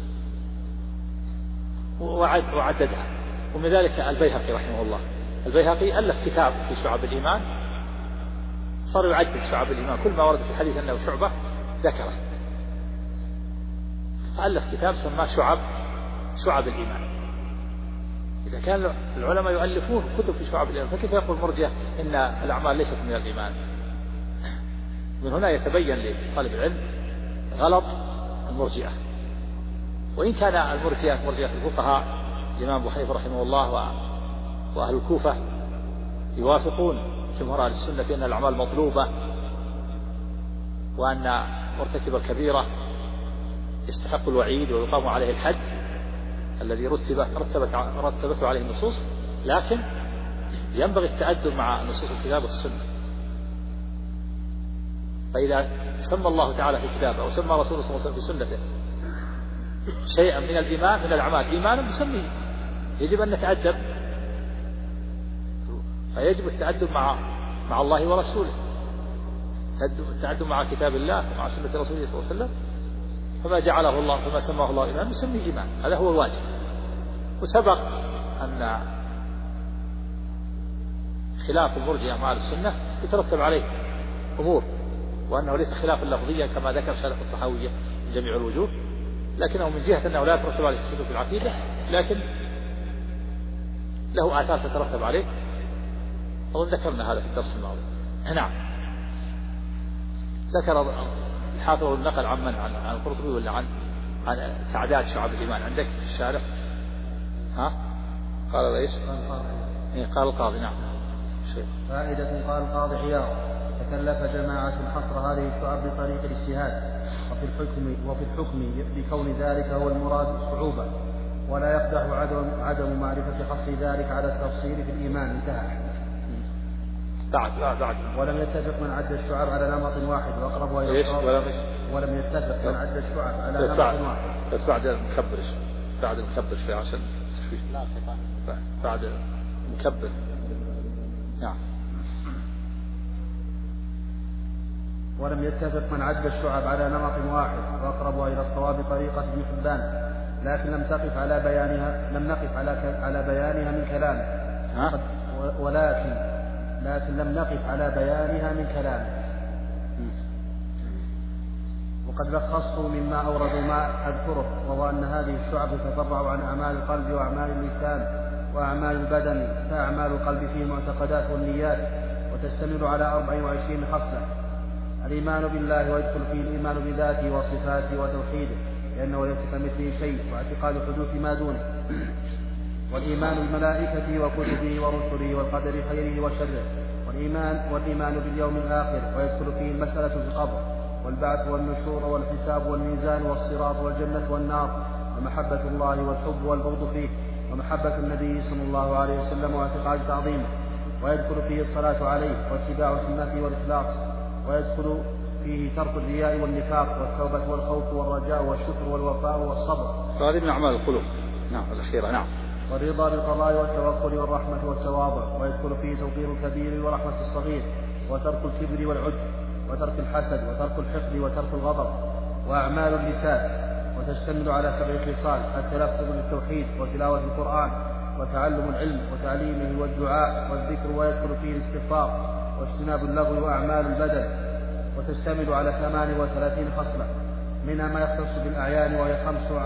وعددها. ومن ذلك البيهقي رحمه الله. البيهقي ألف كتاب في شعب الإيمان، صار يعدد شعب الإيمان، كل ما ورد في الحديث أنه شعبة ذكره، فألف كتاب سماه شعب الإيمان. إذا كان العلماء يؤلفون كتب في شعب الإيمان، فكيف يقول مرجئة إن الأعمال ليست من الإيمان؟ من هنا يتبين لطالب العلم غلط المرجئة. وإن كان مرجئة الفقهاء الإمام أبو حنيفة رحمه الله وأهل الكوفة يوافقون جمهور أهل السنة في أن الأعمال مطلوبة، وأن مرتكب الكبيرة يستحق الوعيد ويقام عليه الحد الذي رتبته عليه النصوص، لكن ينبغي التأدب مع نصوص الكتاب والسنة. فإذا سمى الله تعالى في كتابه أو سمى رسوله صلى الله عليه وسلم في سنته شيئا من الإيمان من الأعمال إيمانا نسميه، يجب أن نتأدب. فيجب التأدب مع الله ورسوله، التأدب مع كتاب الله ومع سنة رسوله صلى الله عليه وسلم. فما جعله الله فما سماه الله إيمان نسميه إيمان، هذا هو الواجب. وسبق أن خلاف المرجئة مع السنة يترتب عليه أمور، وأنه ليس خلافا لفظيا كما ذكر شارح الطحاوية من جميع الوجوه، لكنه من جهة أنه لا يترتب عليه تسدد في العقيدة، لكن له آثار تترتب عليه، أظن ذكرنا هذا في الدرس الماضي. نعم. ذكر الحافظ النقل عن القرطبي ولا عن تعداد شعب الإيمان عندك الشارح؟ قال ايش؟ قال القاضي. نعم. فائدة. قال القاضي عياض: تكلف جماعة حصر هذه الشعب بطريق الاجتهاد، وفي الحكم بكون ذلك هو المراد صعوبة، ولا يقدح عدم معرفة حصر ذلك على التفصيل في الإيمان. انتهى. بعد. ولم يتفق من عد الشعب على نمط واحد وأقربها إلى الصواب. ولم يتفق من عد الشعب على نمط واحد. بس بعد نكبر شوي عشان تشويش. بعد نكبر. نعم. ولم يتفق من عد الشعب على نمط واحد، وأقربها إلى الصواب طريقة ابن حبان، لكن لم نقف على بيانها من كلامه، لكن لم نقف على بيانها من كلامه. وقد لخصت مما أوردوا ما أذكره، وهو أن هذه الشعب تتفرع عن أعمال القلب وأعمال اللسان وأعمال البدن، فأعمال القلب فيه معتقدات والنيات، وتشتمل على 24 خصلة: الإيمان بالله، ويدخل فيه الإيمان بذاته وصفاته وتوحيده لأنه ليس كمثله شيء، واعتقاد حدوث ما دونه، والإيمان بملائكته وكتبه ورسله والقدر خيره وشره، والإيمان باليوم الآخر، ويدخل فيه المسألة في القبر والبعث والنشور والحساب والميزان والصراط والجنة والنار، ومحبة الله والحب والبغض فيه، ومحبة النبي صلى الله عليه وسلم واعتقاد تعظيمه، ويدخل فيه الصلاة عليه واتباع سنته والإخلاص، ويدخل فيه ترك الرياء والنفاق والتوبة والخوف والرجاء والشكر والوفاء والصبر. هذه من أعمال القلوب. نعم الأخيرة. نعم. والرضا بالقضاء والتوكل والرحمة والتواضع، ويدخل فيه توقير الكبير ورحمة الصغير، وترك الكبر والعجب، وترك الحسد، وترك الحقد، وترك الغضب. وأعمال اللسان، وتشتمل على 7 خصال: التلفظ بالتوحيد، وتلاوة القرآن، وتعلم العلم وتعليمه، والدعاء والذكر، ويدخل فيه الاستغفار واجتناب اللغو. وأعمال البدن، وتشتمل على 38 خصلة، منها ما يختص بالأعيان وهي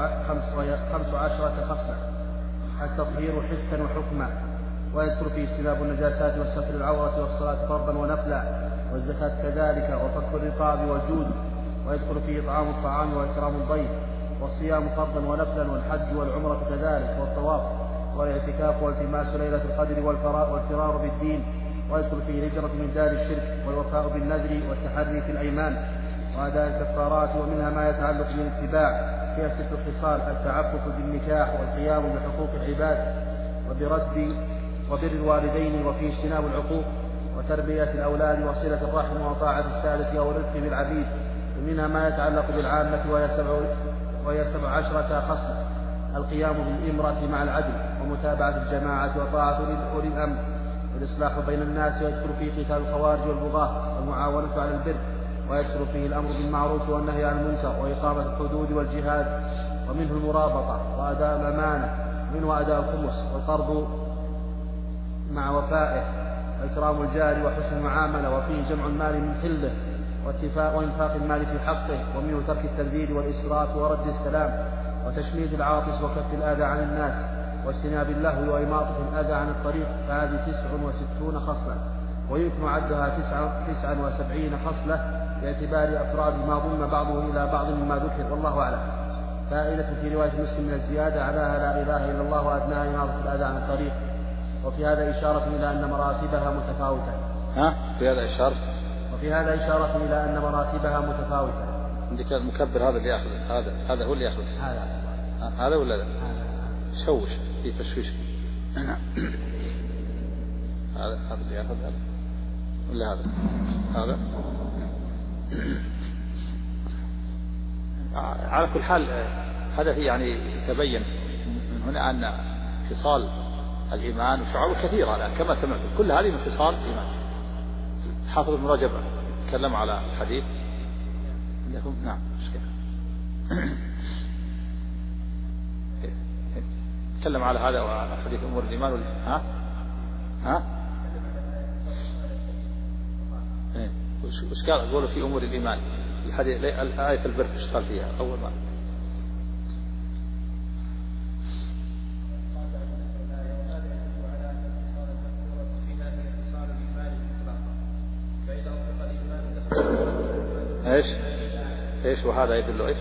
15 خصلة: التطهير حسا وحكما، ويدخل فيه اجتناب النجاسات وستر العورة والصلاة فرضا ونفلا، والزكاة كذلك، وفك الرقاب وجود، ويدخل فيه إطعام الطعام وإكرام الضيف، والصيام فرضا ونفلا، والحج والعمرة كذلك، والطواف والاعتكاف والتماس ليلة القدر والفرار بالدين، ويدخل فيه الهجرة من دار الشرك، والوفاء بالنذر والتحري في الأيمان، وأداء الكفارات. ومنها ما يتعلق بالاتباع فيها 6 خصال: التعفف بالنكاح، والقيام بحقوق العباد، وبر الوالدين، وفيه اجتناب العقوق، وتربية الأولاد، وصلة الرحم، وطاعة السادة، والرفق بالعبيد. ومنها ما يتعلق بالعامة وهي 17 خصلة: القيام بالإمرة مع العدل، ومتابعة الجماعة، وطاعة أولي الأمر، والإصلاح بين الناس. ويدخل فيه قتال الخوارج والبغاة، والمعاونة على البر، ويدخل فيه الأمر بالمعروف والنهي عن المنكر، وإقامة الحدود والجهاد. ومنه المرابطة وأداء الأمانة، ومنه أداء الخمس والقرض مع وفائه، وإكرام الجار وحسن المعاملة. وفيه جمع المال من حله وإنفاق المال في حقه. ومنه ترك التبذير والإسراف ورد السلام، وتشميت العاطس، وكف الأذى عن الناس، واجتناب اللهو، وإماطة الأذى عن الطريق. فهذه 69 خصلة، ويمكن عدها 79 خصلة باعتبار أفراد ما ضم بعضه إلى بعض مما ذكر، والله أعلم. فائدة في رواية مسلم من الزيادة: أعلاها لا إله إلا الله، وأدناها إماطة الأذى عن الطريق. وفي هذا إشارة إلى أن مراتبها متفاوتة. وفي هذا إشارة إلى أن مراتبها متفاوتة. عندك المكبر هذا اللي يأخذ، هذا هو اللي يأخذ هذا ولا لا؟ شوش في تشويش. هذا اللي يأخذ هذا ولا هذا؟ على كل حال هذا يعني يتبين من هنا أن خصال الإيمان وشعوب كثيرة الآن كما سمعتم، كل هذه من خصال الإيمان. حافظ ابن رجب تكلم على الحديث عندكم. نعم تكلم على هذا وعلى حديث أمور الإيمان وش قال؟ قولوا في أمور الإيمان الحديث آية البر وش قال فيها أول ما ايش وهذا يدل ايش؟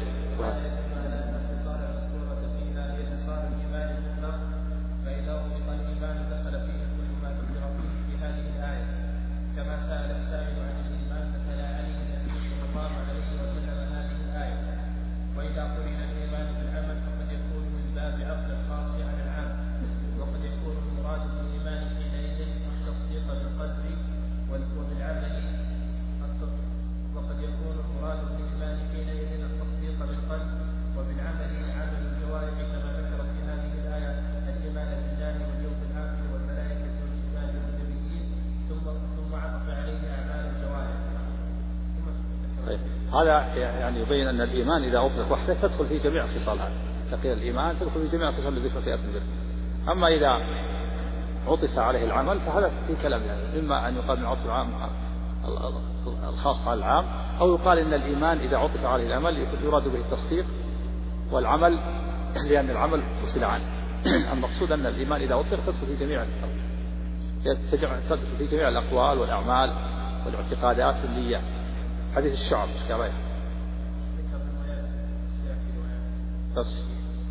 هذا يعني يبين أن الإيمان إذا أطلق وحده تدخل في جميع الخصال هذه. تقي الإيمان تدخل في جميع الخصال التي ذكرت في البر. أما إذا عطف عليه العمل فهذا في كلام يعني، إما أن يقال من عطف العام الخاص على العام، أو يقال إن الإيمان إذا عطف عليه العمل يراد به التصديق والعمل، لأن العمل فصل عنه. المقصود أن الإيمان إذا أطلق تدخل في جميع الأقوال والأعمال والاعتقادات والنيات. حديث الشعب كما بس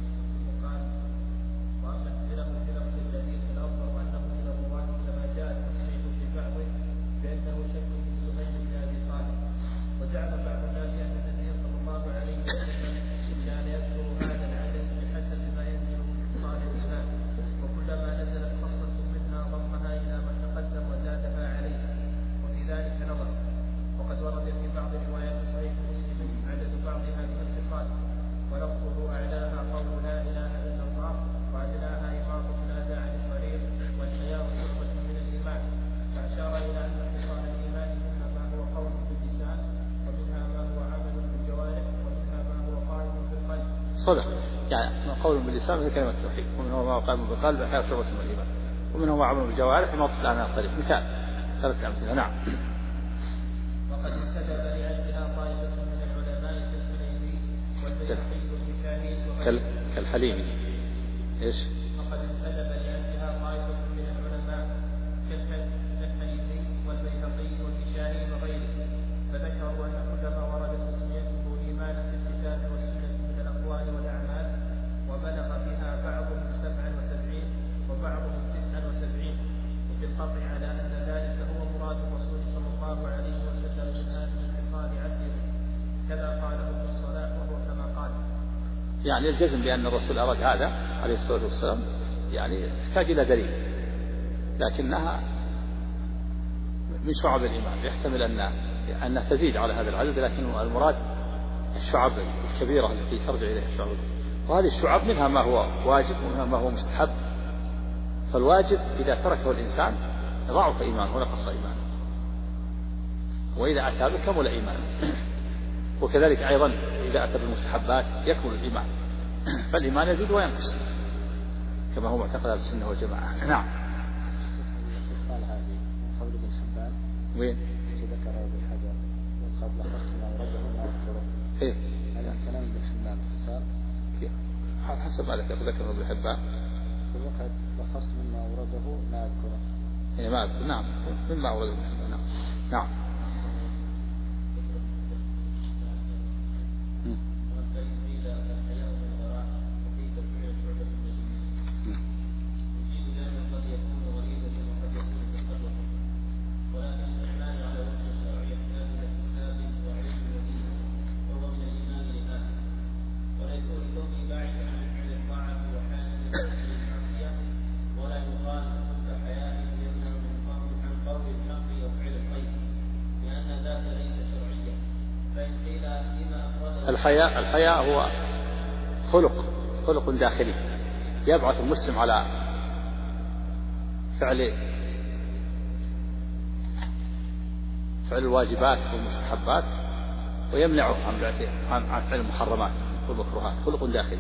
وزعم بعض الناس أن النبي صلى الله عليه وسلم كان يذكر هذا العدد بحسب ما ينزل من خصال الإيمان، وكلما نزلت خصلة منها ضمها إلى ما تقدم وزادها عليه، وفي ذلك نظر. وقد ورد في بعض روايات صحيح مسلم عدد بعض هذه الخصال، ولفظه أعلاها قول لا إله إلا الله، وأدناها إماطة الأذى عن الطريق، والحياء شعبة من الإيمان. فأشار إلى أن خصال الإيمان منها ما هو قول باللسان، ومنها ما هو عمل بالجوارح، ومنها ما هو قائم بالقلب. صدق، يعني قول باللسان مثل كلمة التوحيد، ومنها ما هو قائم بالقلب والحياء شعبة من الإيمان، ومنها ما عمل بالجوارح إماطة الأذى عن الطريق. مثال 3 أمثلة. نعم. وقد انتدب لأجلها طائفة من العلماء كالحليمي والبيهقي والشافعي كالحليمي إيش؟ وقد انتدب لأجلها طائفة من العلماء كالحليمي والبيهقي والشافعي وغيره، فذكروا أن كل ما ورد تسميته إيمانا في الكتاب والسنة من الأقوال والأعمال، وبلغ بها بعضهم 77 وبعضهم 79، وفي القطع على أن ذلك هو مراد الرسول صلى الله عليه وسلم من هذه الخصال عسير، كذا قاله في الصلاة وهو كما قال. يعني الجزم بأن الرسول أراد هذا عليه الصلاة والسلام يعني تحتاج إلى دليل، لكنها من شعب الإيمان، يحتمل أنها تزيد على هذا العدد، لكن المراد الشعب الكبيرة التي ترجع إليها الشعب. وهذه الشعب منها ما هو واجب ومنها ما هو مستحب، فالواجب إذا تركه الإنسان ضعف إيمانه ونقص إيمانه، وإذا أتى به كمل إيمانه. وكذلك أيضا إذا أتى بالمستحبات يكمل الإيمان، فالإيمان يزيد وينقص كما هو معتقد أهل السنة والجماعة. نعم. الخصال هذه قول ابن حبان وين؟ ذكره ابن حجر وقد لخصت ما ورده ما أذكره. إيه؟ هذا كلام ابن حبان الخصال حسب ما ذكر ابن حبان. وقد لخصت مما ورده ما أذكره. إيه ما أذكر. نعم مما ورده ابن حبان. نعم. نعم. الحياء هو خلق داخلي يبعث المسلم على فعل الواجبات والمستحبات، ويمنعه عن فعل المحرمات والمكروهات. خلق داخلي.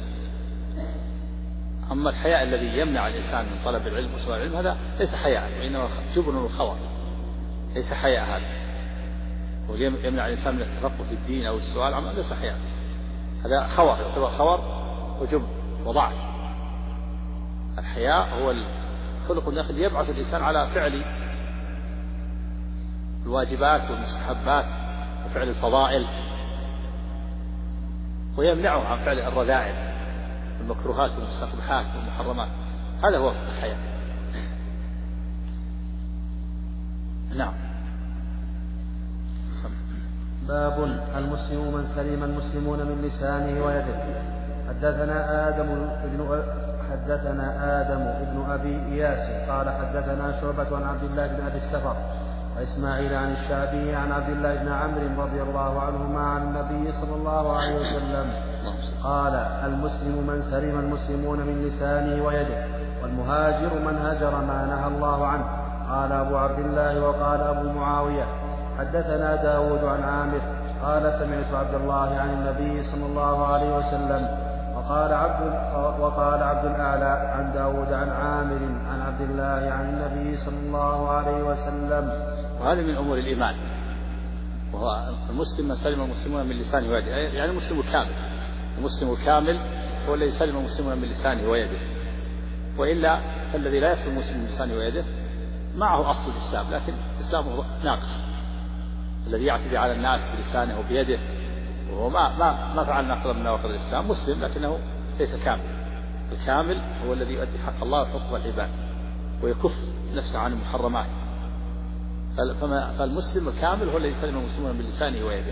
أما الحياء الذي يمنع الإنسان من طلب العلم وسؤال العلم هذا ليس حياء، وإنما جبن وخور، ليس حياء هذا. ويمنع الإنسان من التفقه في الدين أو السؤال عنه ليس حياء، هذا خور، يعتبر خور وجبن وضعف. الحياء هو الخلق الداخلي يبعث الإنسان على فعل الواجبات والمستحبات وفعل الفضائل، ويمنعه عن فعل الرذائل والمكروهات والمستقبحات والمحرمات. هذا هو الحياء. نعم. باب المسلم من سلم المسلمون من لسانه ويده. حدثنا آدم ابن أبي إياس قال حدثنا شعبة عن عبد الله بن أبي السفر وإسماعيل عن الشعبي عن عبد الله بن عمرو رضي الله عنهما عن النبي صلى الله عليه وسلم قال المسلم من سلم المسلمون من لسانه ويده، والمهاجر من هجر ما نهى الله عنه. قال أبو عبد الله وقال أبو معاوية حدثنا داود عن عامر قال سمعت عبد الله عن النبي صلى الله عليه وسلم. وقال عبد الأعلى عن داود عن عامر عن عبد الله عن النبي صلى الله عليه وسلم. وهذا من أمور الإيمان، وهو المسلم من سلم المسلمون من لسانه ويده، يعني المسلم الكامل. المسلم الكامل هو الذي سلم المسلمون من لسانه ويده، وإلا فالذي لا يسلم المسلم من لسانه ويده معه أصل الإسلام لكن إسلامه ناقص. الذي يعتدي على الناس بلسانه وبيده وهو ما فعل ناقضا من نواقض الإسلام مسلم لكنه ليس كامل. الكامل هو الذي يؤدي حق الله وحقوق العباد ويكف نفسه عن المحرمات. فالمسلم الكامل هو الذي سلم المسلمون من لسانه ويده.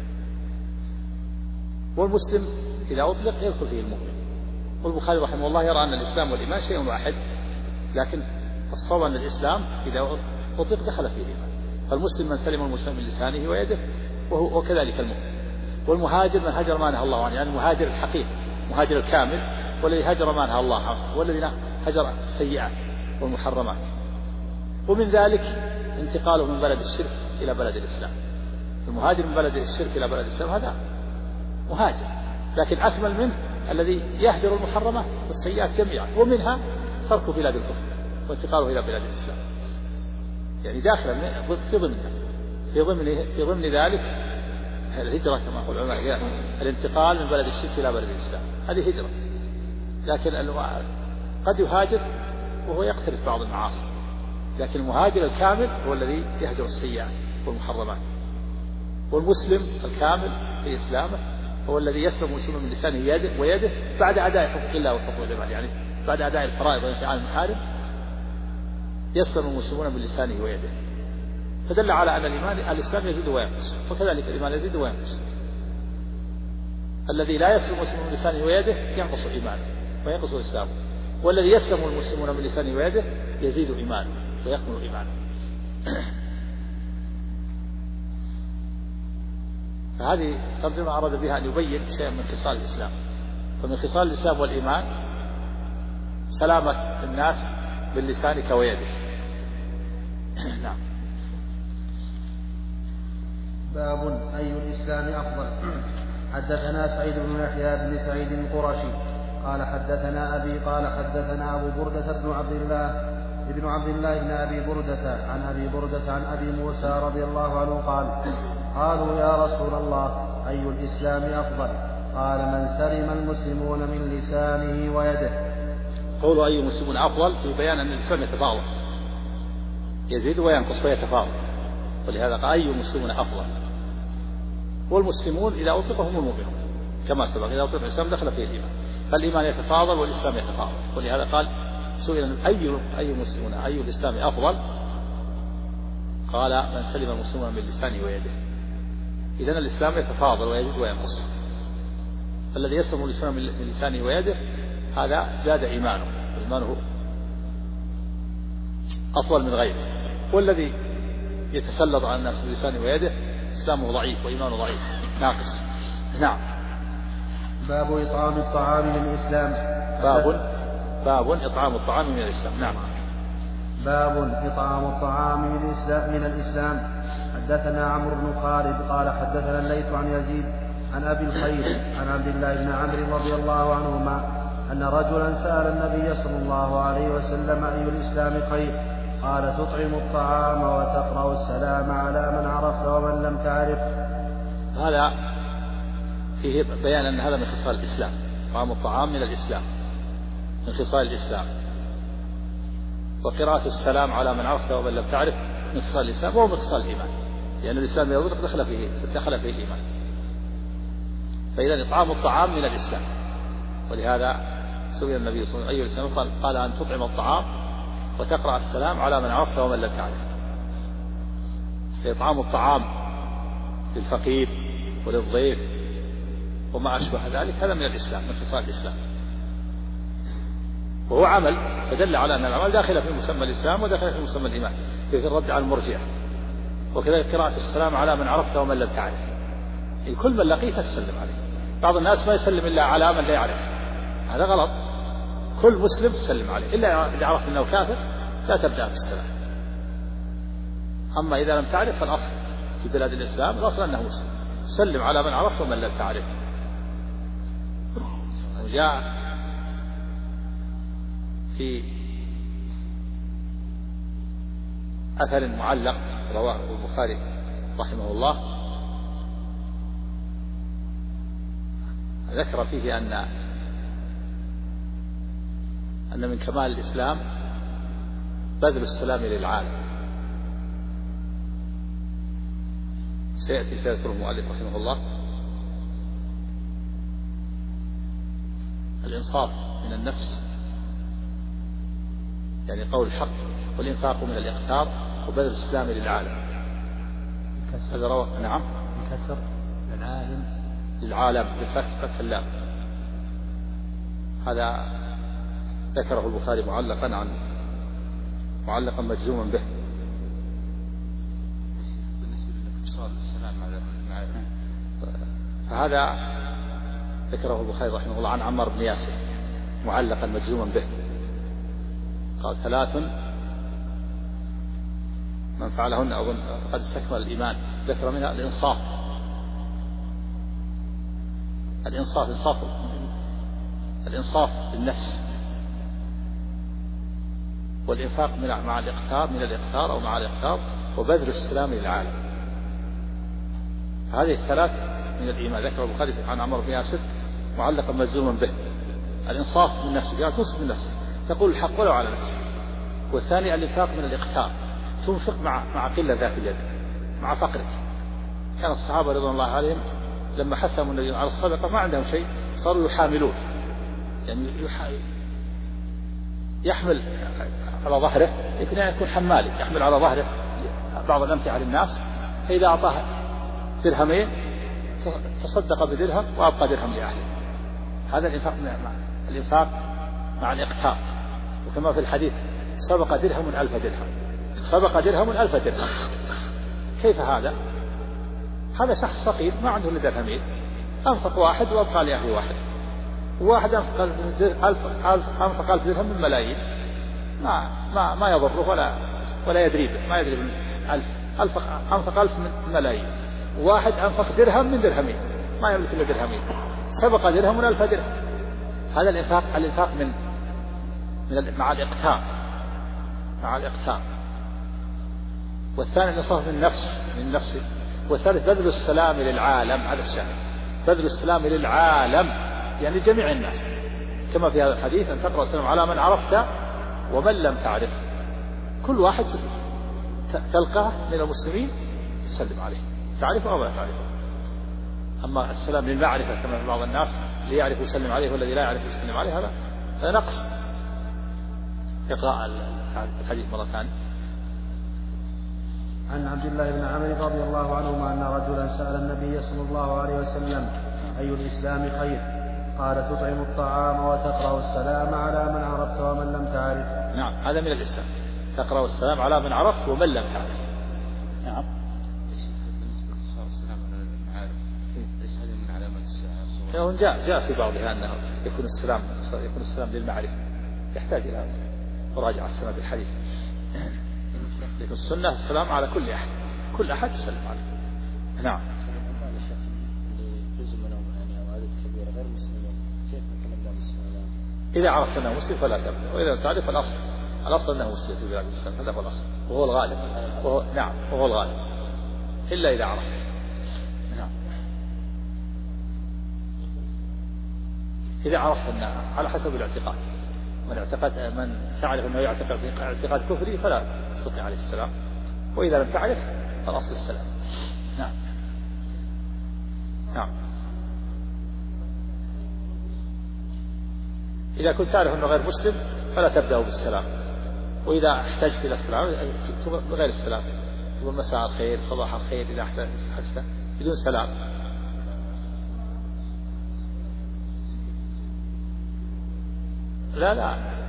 والمسلم إذا أطلق يدخل فيه المؤمن. والبخاري رحمه الله يرى أن الإسلام والإيمان شيء واحد، لكن الصواب أن الإسلام إذا أطلق دخل فيه الإيمان. فالمسلم من سلم المسلم من لسانه ويده وكذلك المؤمن. والمهاجر من هجر ما نهى الله عنه، يعني المهاجر الحقيقي المهاجر الكامل والذي هجر ما نهى الله عنه والذي هجر السيئات والمحرمات. ومن ذلك انتقاله من بلد الشرك إلى بلد الإسلام. المهاجر من بلد الشرك إلى بلد الإسلام هذا مهاجر، لكن أكمل منه الذي يهجر المحرمات والسيئات جميعا، ومنها ترك بلاد الكفر وانتقاله إلى بلاد الإسلام، يعني داخل في ضمن ذلك الهجرة كما يقول العلماء، الانتقال من بلد الشرك إلى بلد الإسلام هذه هجرة. لكن قد يهاجر وهو يقترف بعض المعاصي، لكن المهاجر الكامل هو الذي يهجر السيئات والمحرمات. والمسلم الكامل في إسلامه هو الذي يسلم مسلما من لسانه ويده بعد أداء حقوق الله وحقوق العباد، يعني بعد أداء الفرائض وانفعال المحارم يسلم المسلمون من لسانه ويده. فدل على أن الإسلام يزيد وينقص، وكذلك الإيمان يزيد وينقص. الذي لا يسلم المسلم من لسانه ويده ينقص إيمانه وينقص إسلامه، والذي يسلم المسلمون من لسانه ويده يزيد إيمانه ويكمل إيمانه. فهذه ترجمة أراد بها أن يبين شيئا من خصال الإسلام. فمن خصال الإسلام والإيمان سلامة الناس من لسانك ويدك. نعم. باب أي الإسلام أفضل. حدثنا سعيد بن يحيى بن سعيد القرشي قال حدثنا أبي قال حدثنا أبو بردة بن عبد الله بن أبي بردة عن أبي بردة عن أبي موسى رضي الله عنه قال قالوا يا رسول الله أي الإسلام أفضل؟ قال من سلم المسلمون من لسانه ويده. قولوا أي مسلمون أفضل في بيان أن الإسلام يتفاضل، يزيد وينقص ويتفاضل، ولهذا قال أي مسلمون أفضل. والمسلمون إذا أطلقوا هم المؤمنون كما سبق، إذا أطلق الإسلام دخل فيه الإيمان، فالإيمان يتفاضل والإسلام يتفاضل. ولهذا قال سئل أي مسلمون أي الإسلام أفضل؟ قال من سلم المسلمون من لسانه ويده. إذن الإسلام يتفاضل ويزيد وينقص، فالذي يسلم الإسلام من لسانه ويده هذا زاد إيمانه، وإيمانه أفضل من غيره. والذي يتسلط على الناس بلسانه ويده إسلامه ضعيف وإيمانه ضعيف ناقص. نعم. باب إطعام الطعام من الإسلام. باب إطعام الطعام من الإسلام. نعم. باب إطعام الطعام من الإسلام. حدثنا عمرو بن خالد قال حدثنا الليث عن يزيد عن أبي الخير عن عبد الله بن عمرو رضي الله عنهما أن رجلا سأل النبي صلى الله عليه وسلم أي الإسلام خير؟ قال تطعم الطعام وتقرأ السلام على من عرفت ومن لم تعرف. هذا فيه بيان أن هذا من خصال الإسلام. إطعام الطعام من الإسلام، من خصال الإسلام. وقراءة السلام على من عرفت ومن لم تعرف من خصال الإسلام، وهو من خصال الإيمان، لأن الإسلام إذا أطلق دخل فيه الإيمان. فإذا إطعام الطعام من الإسلام. ولهذا سئل النبي صلى الله عليه وسلم قال أن تطعم الطعام وتقرأ السلام على من عرفت ومن لم تعرف. فإطعام الطعام للفقير وللضيف وما أشبه ذلك هذا من الإسلام، من خصال الإسلام، وهو عمل، فدل على أن العمل داخل في مسمى الإسلام وداخل في مسمى الإيمان، في الرد على المرجئة. وكذلك قراءة السلام على من عرفت ومن لم تعرف، كل من لقيت تسلم عليه. بعض الناس ما يسلم إلا على من لا يعرف، هذا غلط. كل مسلم تسلم عليه، إلا إذا عرفت أنه كافر لا تبدأ بالسلام. أما إذا لم تعرف فالأصل في بلاد الإسلام الأصل أنه مسلم، سلم على من عرفت ومن لم تعرف. وجاء في أثر معلق رواه البخاري رحمه الله ذكر فيه أن من كمال الإسلام بذل السلام للعالم. سيأتي سيذكره المؤلف رحمه الله الإنصاف من النفس، يعني قول الحق، والإنفاق من الإقتار، وبذل السلام للعالم. هذا روى نعم الكسر للعالم بفتح اللام. هذا ذكره البخاري معلقا مجزوما به. بالنسبة للاقتصاد السلام على المعارف، فهذا ذكره البخاري رحمه الله عن عمار بن ياسر معلقا مجزوما به. قال 3 من فعلهن أو فقد استكمل الإيمان. ذكر منها الإنصاف بالنفس، والإنفاق مع الإقتار من الإقتار أو مع الإقتار، وبذل السلام للعالم. هذه الثلاث من الإيمان. ذكر البخاري عن عمار بن ياسر معلقا مجزوما به. الإنصاف من نفسك، يعني تنصف من نفسك، تقول الحق ولو على نفسك. والثاني الإنفاق من الإقتار، تنفق مع قلة ذات اليد، مع فقرك. كان الصحابة رضوان الله عليهم لما حثهم النبي على الصدقة ما عندهم شيء، صاروا يحاملون، يعني يحمل على ظهره، يكون حمالي، يحمل على ظهره بعض الأمتعة للناس، فإذا أعطاه درهمين تصدق بدرهم وأبقى درهم لأهله. هذا الإنفاق مع الإقتار. وكما في الحديث سبق درهم 1000 درهم، سبق درهم 1000 درهم. كيف هذا؟ هذا شخص فقير ما عنده إلا درهمين، أنفق واحد وأبقى لأهله واحد. واحد أنفق 1000 درهم من ملايين، ما يضره ولا يدري به، ما يدري من 1000. أنفق 1000 من ملايين. واحد أنفق درهم من درهمين، ما يملك إلا درهمين، سبق درهم 1000 درهم. هذا الإنفاق من مع الإقتار. والثاني الإنصاف من نفسه. والثالث بذل السلام للعالم. هذا الشأن، بذل السلام للعالم، يعني جميع الناس، كما في هذا الحديث أن تقرأ السلام على من عرفت ومن لم تعرف. كل واحد تلقاه من المسلمين تسلم عليه، تعرفه أو لا تعرفه. أما السلام للمعرفة كما في بعض الناس اللي يعرف يسلم عليه والذي لا يعرف يسلم عليه، هذا نقص. اقرأ الحديث مرة ثانية. عن عبد الله بن عمرو رضي الله عنهما أن رجلا سأل النبي صلى الله عليه وسلم: أي الإسلام خير؟ قال: تطعم الطعام وتقرأ السلام على من عرفت ومن لم تعرف. نعم، هذا من الإسلام، تقرأ السلام على من عرفت ومن لم تعرف. نعم. بالنسبة لصار السلام على المعارف، ليس هذه من علامات الساعة؟ جاء في بعضها أنه يكون السلام للمعرفة، يحتاج إلى مراجعة سند الحديث. لكن السنة السلام على كل أحد، كل أحد يسلم عليه. نعم. إذا عرفت أنه مسلم فلا تبدأ، وإذا لم تعرف الأصل أنه مسلم في بلاد الإسلام، هذا هو الأصل وهو الغالب. وهو الغالب إلا إذا عرفت. نعم. إذا عرفت أنه على حسب الاعتقاد، من تعرف أنه يعتقد اعتقاد كفري فلا تلقي عليه السلام، وإذا لم تعرف فالأصل السلام. نعم. نعم. إذا كنت تعرف أنه غير مسلم فلا تبدأ بالسلام، وإذا احتجت إلى السلام بغير السلام، تقول مساء الخير، صباح الخير، إذا احتجت بدون سلام. لا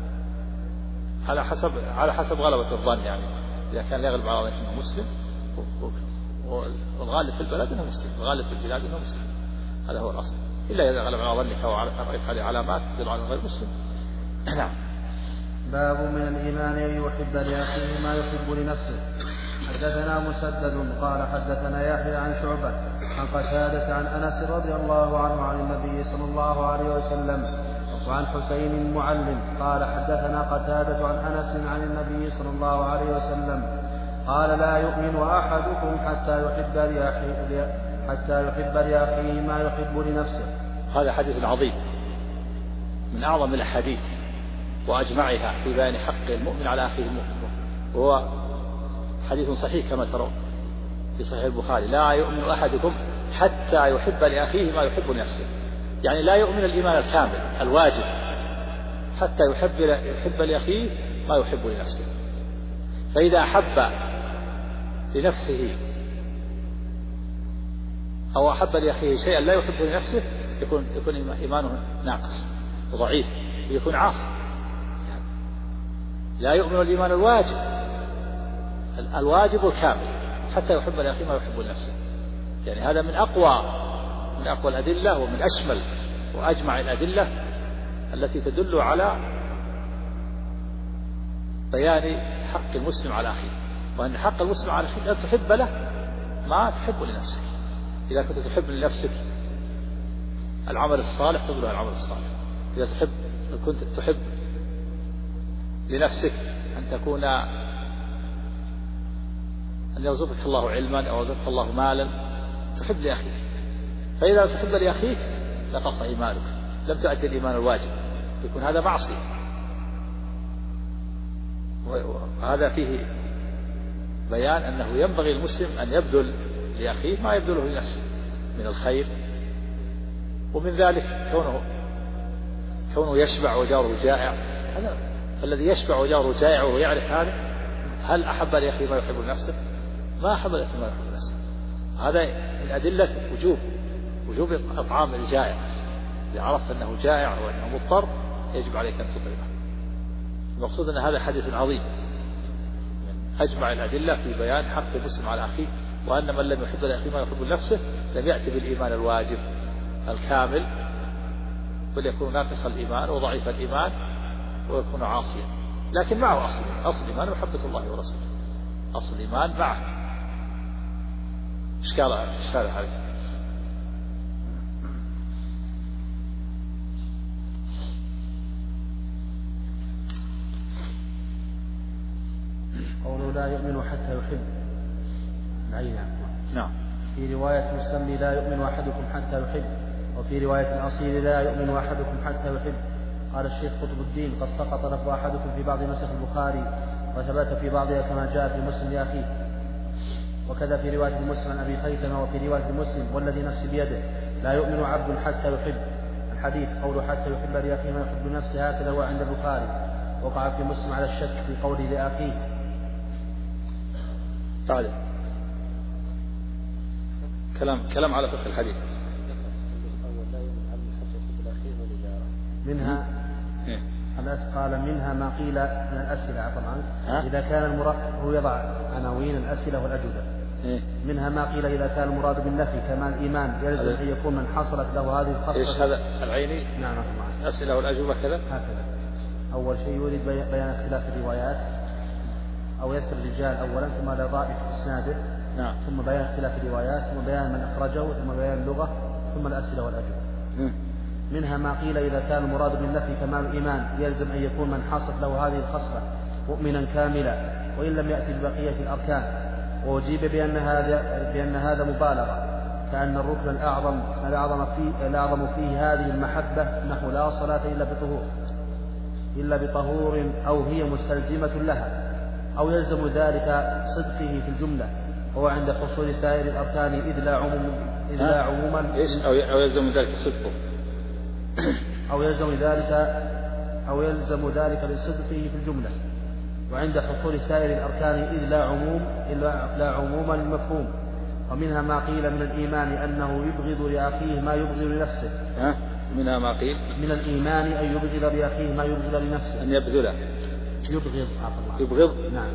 على حسب غلبة الظن، يعني إذا كان يغلب على ظنك أنه مسلم، والغالب في البلد أنه مسلم، والغالب في البلاد أنه مسلم، هذا هو الأصل. إلا إذا غلب على ظنك ورأيت عليه علامات تدل على غير مسلم. نعم. باب من الإيمان أن يحب لأخيه ما يحب لنفسه. حدثنا مسدد قال حدثنا يحيى عن شعبة عن قتادة عن أنس رضي الله عنه عن النبي صلى الله عليه وسلم وعن حسين المعلم قال حدثنا قتادة عن أنس عن النبي صلى الله عليه وسلم قال لا يؤمن أحدكم حتى يحب لأخيه ما يحب لنفسه. هذا حديث عظيم من أعظم الأحاديث وأجمعها في بيان حق المؤمن على أخيه المؤمن، وهو حديث صحيح كما ترون في صحيح البخاري: لا يؤمن أحدكم حتى يحب لأخيه ما يحب لنفسه. يعني لا يؤمن الإيمان الكامل الواجب حتى يحب لأخيه ما يحب لنفسه. فإذا أحب لنفسه أو أحب لأخيه شيئا لا يحب لنفسه يكون إيمانه ناقص وضعيف ويكون عاصي. لا يؤمن الإيمان الواجب الكامل حتى يحب لأخيه ما يحب لنفسه. يعني هذا من أقوى الأدلة ومن أشمل وأجمع الأدلة التي تدل على بيان حق المسلم على أخيه، وأن حق المسلم على أخيه أن تحب له ما تحب لنفسك. إذا كنت تحب لنفسك العمل الصالح تقول له العمل الصالح. إذا كنت تحب لنفسك أن يرزقك الله علما أو يرزقك الله مالا تحب لأخيك. فإذا تحب لأخيك نقص إيمانك، لم تؤدي الإيمان الواجب، يكون هذا معصية. وهذا فيه بيان أنه ينبغي المسلم أن يبذل لأخيه ما يبذله لنفسه من الخير. ومن ذلك كونه يشبع وجاره جائع. هذا الذي يشبع وجاره جائع وهو يعرف هذا، هل أحب لأخيه ما يحب لنفسه؟ ما أحب لأخيه ما يحب لنفسه. هذا من أدلة وجوب إطعام الجائع. إذا عرفت أنه جائع وأنه مضطر يجب عليك أن تطعمه. المقصود أن هذا حديث عظيم من أجمع الأدلة في بيان حق المسلم على أخيه، وأن من لم يحب لأخيه ما يحب لنفسه لم يأتي بالإيمان الواجب الكامل، بل يكون ناقص الإيمان وضعيف الإيمان ويكون عاصيا. لكن معه أصل الإيمان محبة الله ورسوله، أصل الإيمان معه. إشكال عليه. قوله لا يؤمن حتى يحب العين. نعم. في رواية مسلم لا يؤمن أحدكم حتى يحب، وفي رواية الأصيل لا يؤمن أحدكم حتى يحب. قال الشيخ قطب الدين: قد سقط لفظ أحدكم في بعض نسخ البخاري وثبت في بعضها كما جاء في مسلم لأخيه، وكذا في رواية مسلم عن أبي خيثمة. وفي رواية مسلم والذي نفسي بيده لا يؤمن عبد حتى يحب. الحديث قوله حتى يحب لأخيه ما يحب نفسه هكذا هو عند البخاري. وقع في مسلم على الشك في قوله لأخيه. تعالى كلام على فقه الحديث. منها قال منها ما قيل من الأسئلة إذا كان المراد هو يضع عناوين الأسئلة والأجوبة. منها ما قيل إذا كان المراد بالنفي كمال الإيمان يلزم أن يكون من حصلت له هذه الخصلة. إيش هذا العيني؟ نعم. الأسئلة والأجوبة كذا. هكذا. أول شيء يريد بيان اختلاف الروايات، أو يذكر الرجال أولا ثم الوظائف إسناده. نعم. ثم بيان اختلاف الروايات، ثم بيان من أخرجه، ثم بيان اللغة، ثم الأسئلة والأجوبة. منها ما قيل إذا كان المراد بالنفي كمال الإيمان يلزم أن يكون من حصلت له هذه الخصلة مؤمنا كاملا وإن لم يأتي ببقية الأركان. وأجيب بأن هذا مبالغة، كأن الركن الأعظم فيه هذه المحبة نحو لا صلاة إلا بطهور أو هي مستلزمة لها، أو يلزم ذلك صدقه في الجملة، وهو عند حصول سائر الأركان إذ لا عموما أو يلزم ذلك صدقه أو يلزم ذلك لصدقه في الجملة، وعند حصول سائر الأركان إذ لا عموما المفهوم. ومنها ما قيل من الإيمان أنه يبغض لأخيه ما يبغض لنفسه. منها ما قيل من الإيمان أن يبغض لأخيه ما يبغض لنفسه. أن يبغض نعم.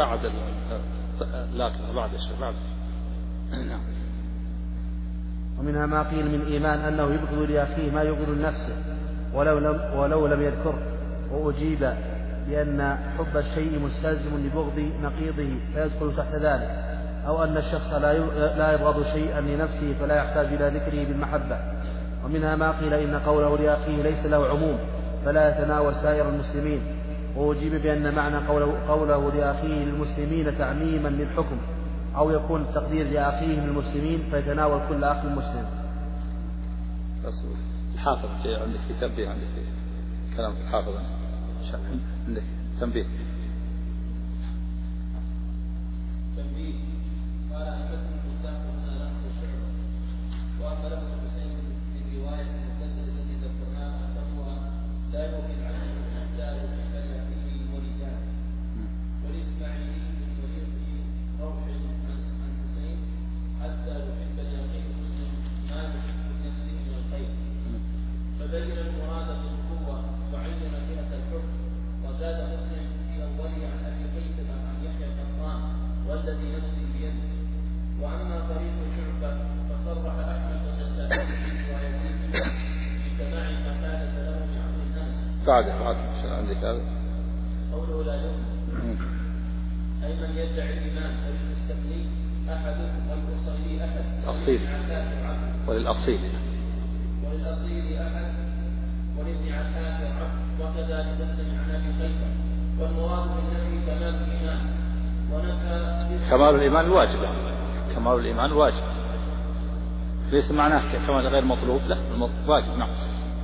نعم. ومنها ما قيل من الإيمان أنه يبغض لأخيه ما يبغض لنفسه ولو لم يذكر. وأجيب بأن حب الشيء مستلزم لبغض نقيضه فيدخل تحت ذلك، أو أن الشخص لا يبغض شيئا لنفسه فلا يحتاج إلى ذكره بالمحبة. ومنها ما قيل إن قوله لأخيه ليس له عموم فلا يتناول سائر المسلمين، وأجيب بأن معنى قوله لأخيه للمسلمين تعميما للحكم، أو يكون التقدير لأخيه للمسلمين فيتناول كل أخ مسلم. الحافظ عندك في تنبيه، عندك في كلام في الحافظ عندك تنبيه. قال حدثنا حسام بن نصر الشعبة، واما له الحسين من روايه المسدد الذي ذكرناه فهو لا يوكل عنه حتى يحب لاخيه ولجاره. والاسماعيلي من طريق روح عن حسين حتى يحب لاخيه مسلم ما يحب لنفسه من الخير، فبين المراد بالقوه وعين جهه الحكم. وزاد مسلم في اوله عن ابي قيثم عن يحيى القطان والذي نفسي بيده. واما طريق شعبه فصرح احمد والنسائي في روايته بسماع قتاده له من عبد الناس. بعد عندك هذا قوله لا يؤمن اي من يدعي الايمان، وللمستقلي احد والاصيلي احد اصيل وللاصيل احد ولابن عساكر عبد، وكذا لمسلم عن ابي قيثم. والمراد بالنفي كمال الايمان، ونفى كمال الإيمان الواجب، كمال الإيمان الواجب ليس معناه كمال غير مطلوب، لا واجب. نعم.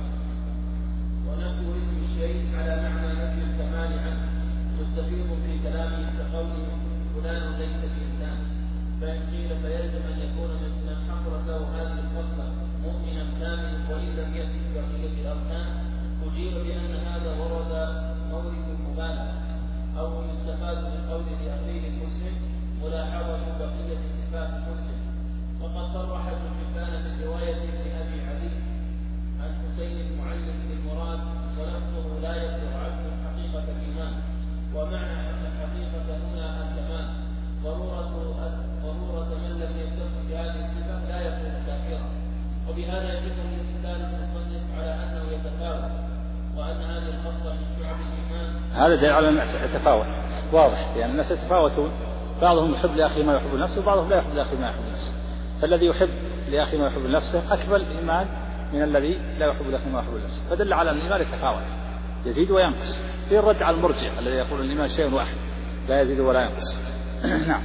ونفي اسم الشيء على معنى نفي الكمال عنه مستفيض في كلامه كقوله فلان ليس بإنسان، فإن قيل فيلزم أن يكون من حصلت له هذه الخصلة مؤمنا كامل وإن لم يأتي بقية الأركان. أجيب بأن هذا ورد مورد المبالغة، أو يستفاد من قول لأخيه المسلم ملاحظة بقية صفات المسلم. وقد صرح ابن حبان من رواية ابن أبي علي عن حسين المعلم بالمراد ولفظه لا يبلغ عبد حقيقة الإيمان، ومعنى الحقيقة هنا الكمال. ضرورة من لم يتصف بهذه الصفة لا يكون كافرا. وبهذا يتم الاستدلال المصنف على أنه يتفاوت، وأن هذه الخصلة من شعب الإيمان. هذا دليل على الناس يتفاوت، واضح، لأن الناس يتفاوتون، بعضهم يحب لأخيه ما يحب لنفسه وبعضهم لا يحب لأخيه ما يحب لنفسه. فالذي يحب لأخيه ما يحب لنفسه أكبر الإيمان من الذي لا يحب لأخيه ما يحب لنفسه، فدل على أن الإيمان يتفاوت، يزيد وينقص. في الرد على المرجئة الذي يقول الإيمان شيء واحد لا يزيد ولا ينقص. نعم.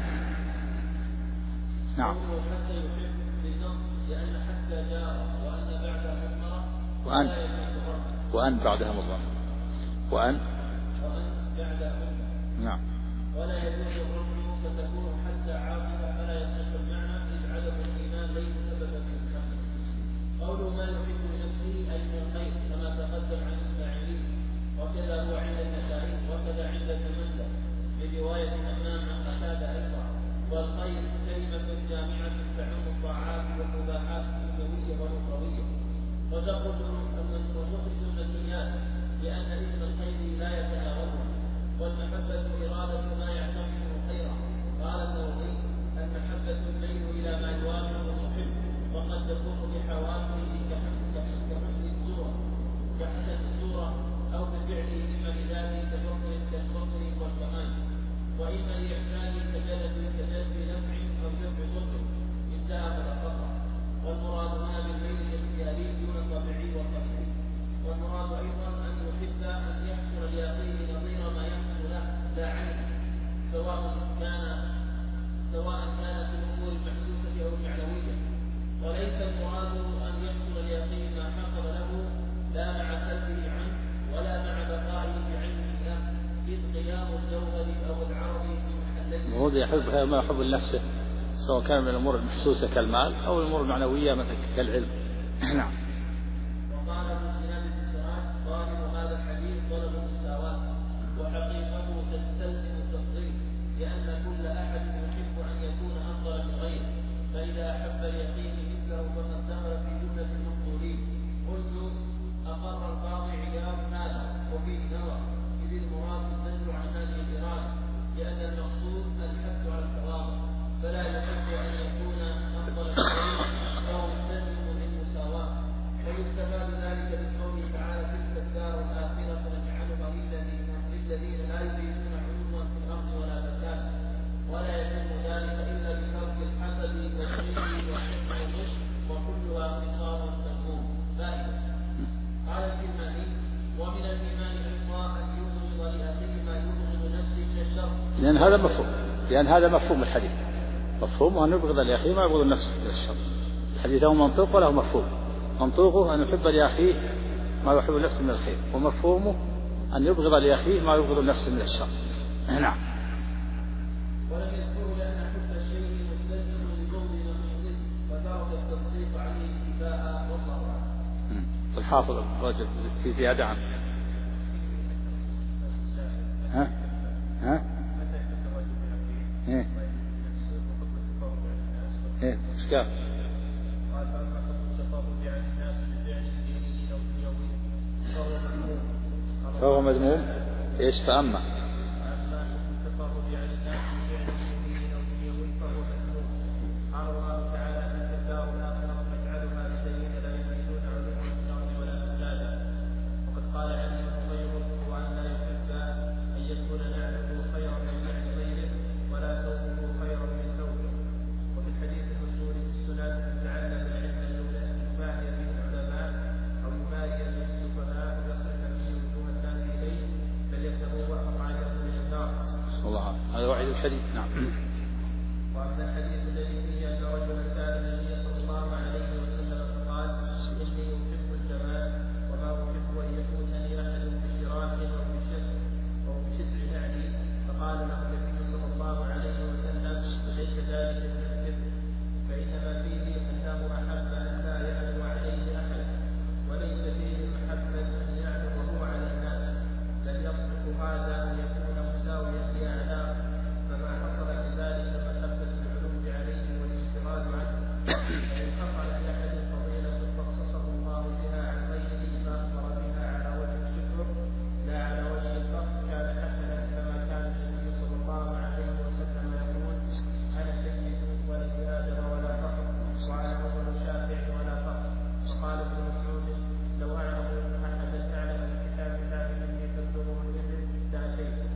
نعم. حتى يحب بالنص لأن حتى جاء وأن بعدها مضمرة وأن بعدها مضمرة وأن بعدها نعم. ولا يجوز الركن فتكون حتى عاطفة فلا يصح المعنى إذ عدم الإيمان ليس سببا في الحسن. قوله ما يحب لنفسه أي من الخير كما تقدم عن الإسماعيلي، وكذا هو عند النسائي، وكذا عند ابن مندة برواية همام عن قتادة أيضا. والخير كلمة جامعة تعم الطاعات والمباحات الدنيوية والأخروية، وتخرج من الدنيا لأن اسم الخير لا يتناوله. والمحبة إرادة ما يعتقده خيرا. قال النووي المحبة الميل إلى ما يوافق المحب، وقد تكون بحواسه كحسن الصورة أو بفعله إما لذاته كالفضل والكمال، وإما لإحسانه كجلب نفع أو جلب ضر انتهى ملخصا. والمراد هنا بالميل الاختياري دون الطبيعي والقصري. والمراد أيضا أن يحب أن يحصل لأخيه نظير ما يحصل له لا عينه، سواء كانت الأمور المحسوسة أو المعنوية. وليس المراد أن يحصل لأخيه ما حصل له لا مع سلبه عنه ولا مع بقائه بعينه له، إذ قيام الجوهر أو العرض في محلين. المفروض يحب ما يحب لنفسه، سواء كان من الأمور المحسوسة كالمال أو الأمور المعنوية مثل كالعلم. نعم. وقال ابن سنان بن سراج ظاهر هذا الحديث طلب المساواة، وحقيقته تستلزم التفضيل، لأن كل أحد يحب أن يكون أفضل من غيره، فإذا أحب لأخيه مثله فقد دخل في جملة المفضولين. قلت أقر القاضي عياض هذا وفيه نظر، إذ المراد الزجر عن هذه الإرادة، لأن المقصود الحث على التواضع، فلا يحب أن يكون أفضل من غيره، فهو مستلزم للمساواة. لأن هذا مفهوم الحديث، مفهومه أن يبغض لأخيه ما يبغض النفس من الشر. الحديث له منطوق وله مفهوم، منطوقه أن يحب لأخيه ما يحب النفس من الخير، ومفهومه أن يبغض لأخيه ما يبغض النفس من الشر. نعم. ولم يذكروا لأن حب الشيء مستلزم لبغض نقيضه وترك التنصيص عليه اتباعا والله أعلم. الحافظ الرجل في زيادة عنه. ها؟ إيه إيش قال؟ قال فأما حب التفرج عن الناس بفعل ديني أو دنيوي فهو مذموم. إيش فأما؟ أما حب التفرج عن الناس بفعل ديني أو دنيوي فهو مذموم. قال الله تعالى تلك الدار الآخرة نجعلها للذين لا يريدون علوا في الأرض ولا فسادا. وقد قال علي وغيره وأن لا يحب أن يكون نعله خيرا من نعل غيره ولا ثوبه خيرا من ثوبه. وفي الحديث المشهور في السنن أن تعلم العلم لولا أن يماري به العلماء أو يماري به السفهاء ويصرف به وجوه الناس إليه بل يتبوأ مقعده من النار. الله هذا وعيد شديد. نعم. وأما الحديث الذي فيه أن رجلا سأل النبي صلى الله عليه وسلم فقال إني أحب الجمال وما أحب أن يفوتني أحد بشراك أو بشسع نعلي، فقال له النبي صلى الله عليه وسلم ليس ذلك من الكبر، فإنما فيه أنه أحب أن لا يعلو عليه أحد، وليس فيه محبة أن يعلو وهو على الناس، بل يصلح هذا أن يكون مساويا لأعلاه، فما حصل كذلك محبة العلو عليه والاستغال عنه. فإن حصل لأحد فضيلة خصصه الله بها عن غيره فأخبر بها على وجه الشكر لا على وجه الفقر كان حسنا، كما كان النبي صلى الله عليه وسلم يقول أنا سيد ولد آدم ولا فقر، وأنا أول شافع ولا فقر. وقال ابن مسعود لو أعلم أحدا أعلم بكتاب الله مني تبلغه الإبل لأتيته.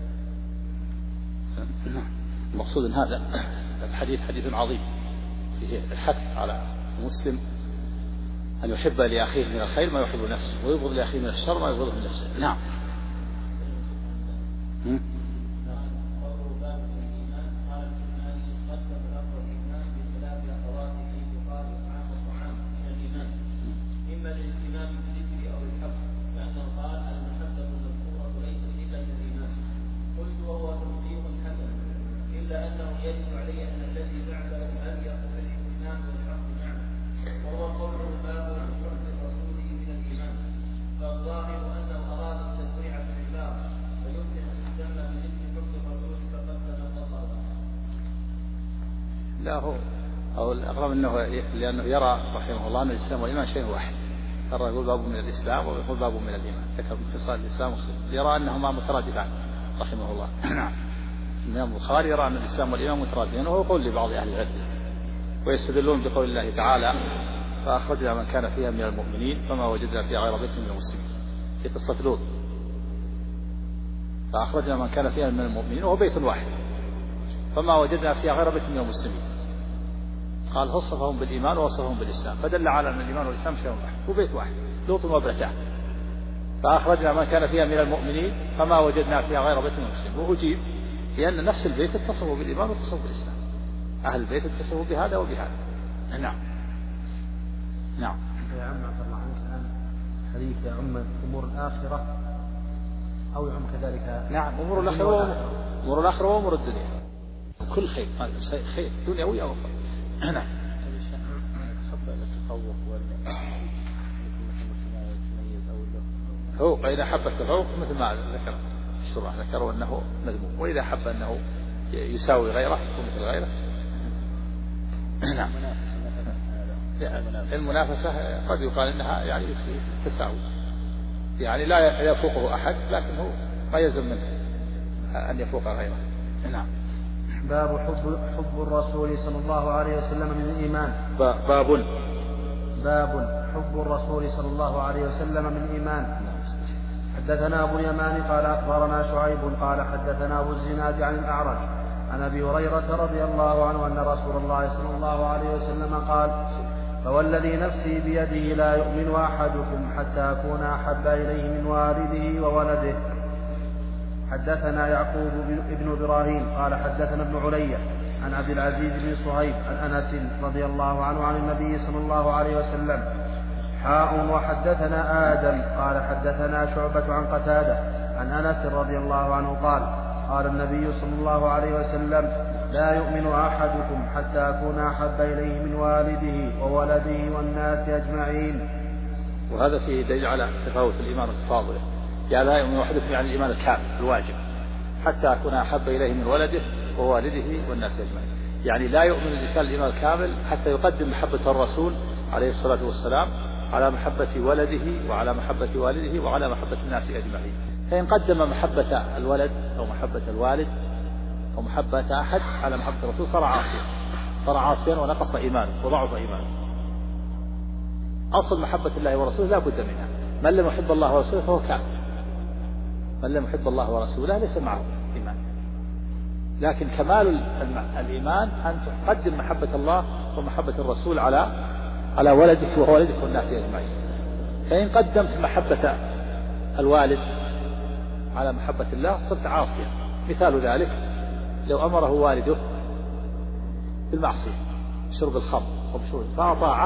المقصود أن هذا الحديث حديث عظيم فيه الحث على المسلم أن يحب لأخيه من الخير ما يحب نفسه، ويبغض لأخيه من الشر ما يبغضه من نفسه. نعم. إما للاهتمام بالذكر أو الحصر، لأنه قال المحبة المذكورة ليست إلا للإيمان. قلت وهو توجيه حسن، إلا أنه يجب علي أن الذي بعده أليق بالاهتمام والحصر معه، وهو قوله باب حب الرسول من الإيمان. فالظاهر أنه أراد التنويع في العبارة، فيصلح الاهتمام بذكر حب الرسول فقدم الله. لا هو أو الأغرب أنه لأنه يرى رحمه الله أن الإسلام والإيمان شيء واحد، ترى يقول باب من الإسلام ويقول باب من الإيمان، ذكر من خصال الإسلام والإسلام، يرى أنهما مترادفان رحمه الله. نعم. الإمام البخاري يرى أن الإسلام والإيمان مترادفان، وهو قول لبعض أهل العلم، ويستدلون بقول الله تعالى فأخرجنا من كان فيها من المؤمنين فما وجدنا فيها غير بيت من المسلمين، في قصة لوط. فأخرجنا من كان فيها من المؤمنين وهو بيت واحد، فما وجدنا فيها غير بيت من المسلمين. قال وصفهم بالإيمان ووصفهم بالإسلام، فدل على أن الإيمان والإسلام شيء واحد وبيت واحد، لوط وابنتان. فأخرجنا من كان فيها من المؤمنين فما وجدنا فيها غير بيت من المسلمين. وأجيب لأن نفس البيت اتصفوا بالإيمان واتصفوا بالإسلام، أهل البيت اتصفوا بهذا وبهذا. نعم. نعم. يا عم عبد الله عنك الآن حديث يا عم أمور الآخرة أو يعم كذلك. نعم. أمور الآخرة وأمور الدنيا كل خير، خير دنيوي أو أخرى. نعم. هو إذا حب التفوق مثل ما ذكر الشرع، ذكروا أنه مذموم، وإذا حب أنه يساوي غيره ومثل غيره. نعم. المنافسة قد يقال أنها يعني تساوي، يعني لا يفوقه أحد، لكن هو ما يلزم منه أن يفوق غيره. نعم. باب حب الرسول صلى الله عليه وسلم من الإيمان. باب حب الرسول صلى الله عليه وسلم من الإيمان. حدثنا أبو اليمان قال أخبرنا شعيب قال حدثنا أبو الزناد عن الأعرج عن أبي هريرة رضي الله عنه أن رسول الله صلى الله عليه وسلم قال فوالذي نفسي بيده لا يؤمن أحدكم حتى أكون أحب إليه من والده وولده حدثنا يعقوب بن إبراهيم قال حدثنا ابن علي عن عبد العزيز بن صهيب عن أنس رضي الله عنه عن النبي صلى الله عليه وسلم وحدثنا آدم قال حدثنا شعبة عن قتادة عن أنس رضي الله عنه قال قال النبي صلى الله عليه وسلم لا يؤمن أحدكم حتى أكون أحب إليه من والده وولده والناس أجمعين. وهذا فيه دليل على تفاوت الإيمان وتفاضله. يعني لا يؤمن أحدكم يعني الإيمان الكامل الواجب حتى أكون أحب إليه من ولده ووالده والناس أجمعين. يعني لا يؤمن الإنسان الإيمان الكامل حتى يقدم محبة الرسول عليه الصلاة والسلام على محبة ولده وعلى محبة والده وعلى محبة الناس أجمعين. فإن قدم محبة الولد أو محبة الوالد أو محبة أحد على محبة الرسول صار عاصيا ونقص إيمانه وضعف إيمانه. أصل محبة الله ورسوله لا بد منها. من لم يحب الله ورسوله فهو كافر. من لم يحب الله ورسوله ليس معه إيمان. لكن كمال الإيمان أن تقدم محبة الله ومحبة الرسول على ولدك ووالدك والناس أجمعين. فإن قدمت محبة الوالد على محبة الله صرت عاصيا. مثال ذلك لو أمره والده بالمعصية شرب الخمر وبشرب فأطاعه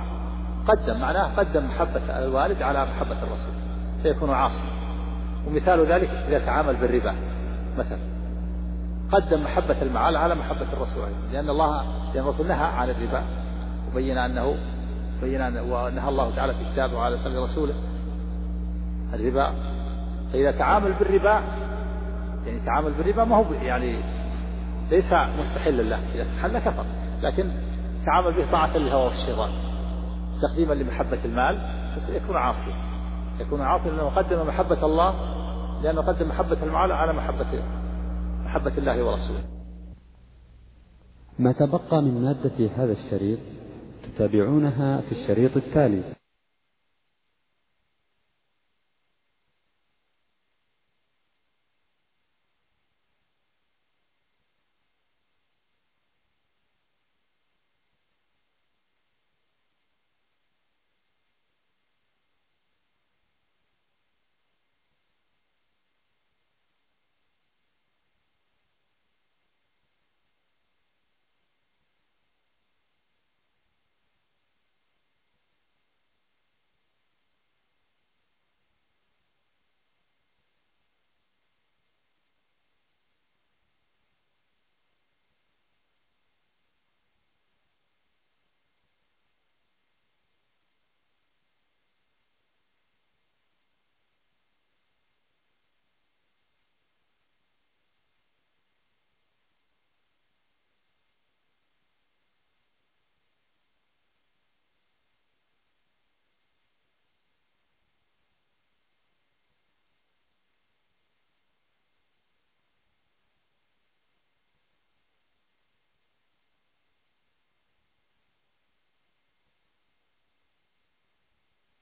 قدم محبة الوالد على محبة الرسول فيكون عاصيا. ومثال ذلك إذا تعامل بالربا مثلا قدم محبة المال على محبة الرسول لأن الرسول نهى عن الربا وبين ونهى الله تعالى في كتابه وعلى لسان رسوله الربا. فإذا تعامل بالربا ما هو يعني ليس مستحلا له. إذا استحل كفر لكن تعامل به طاعة للهوى والشيطان تقديما لمحبة المال يكون عاصيا لأنه قدم محبة الله لأنه قدم محبة المال على محبة الله ورسوله. ما تبقى من مادة هذا الشريط تتابعونها في الشريط التالي.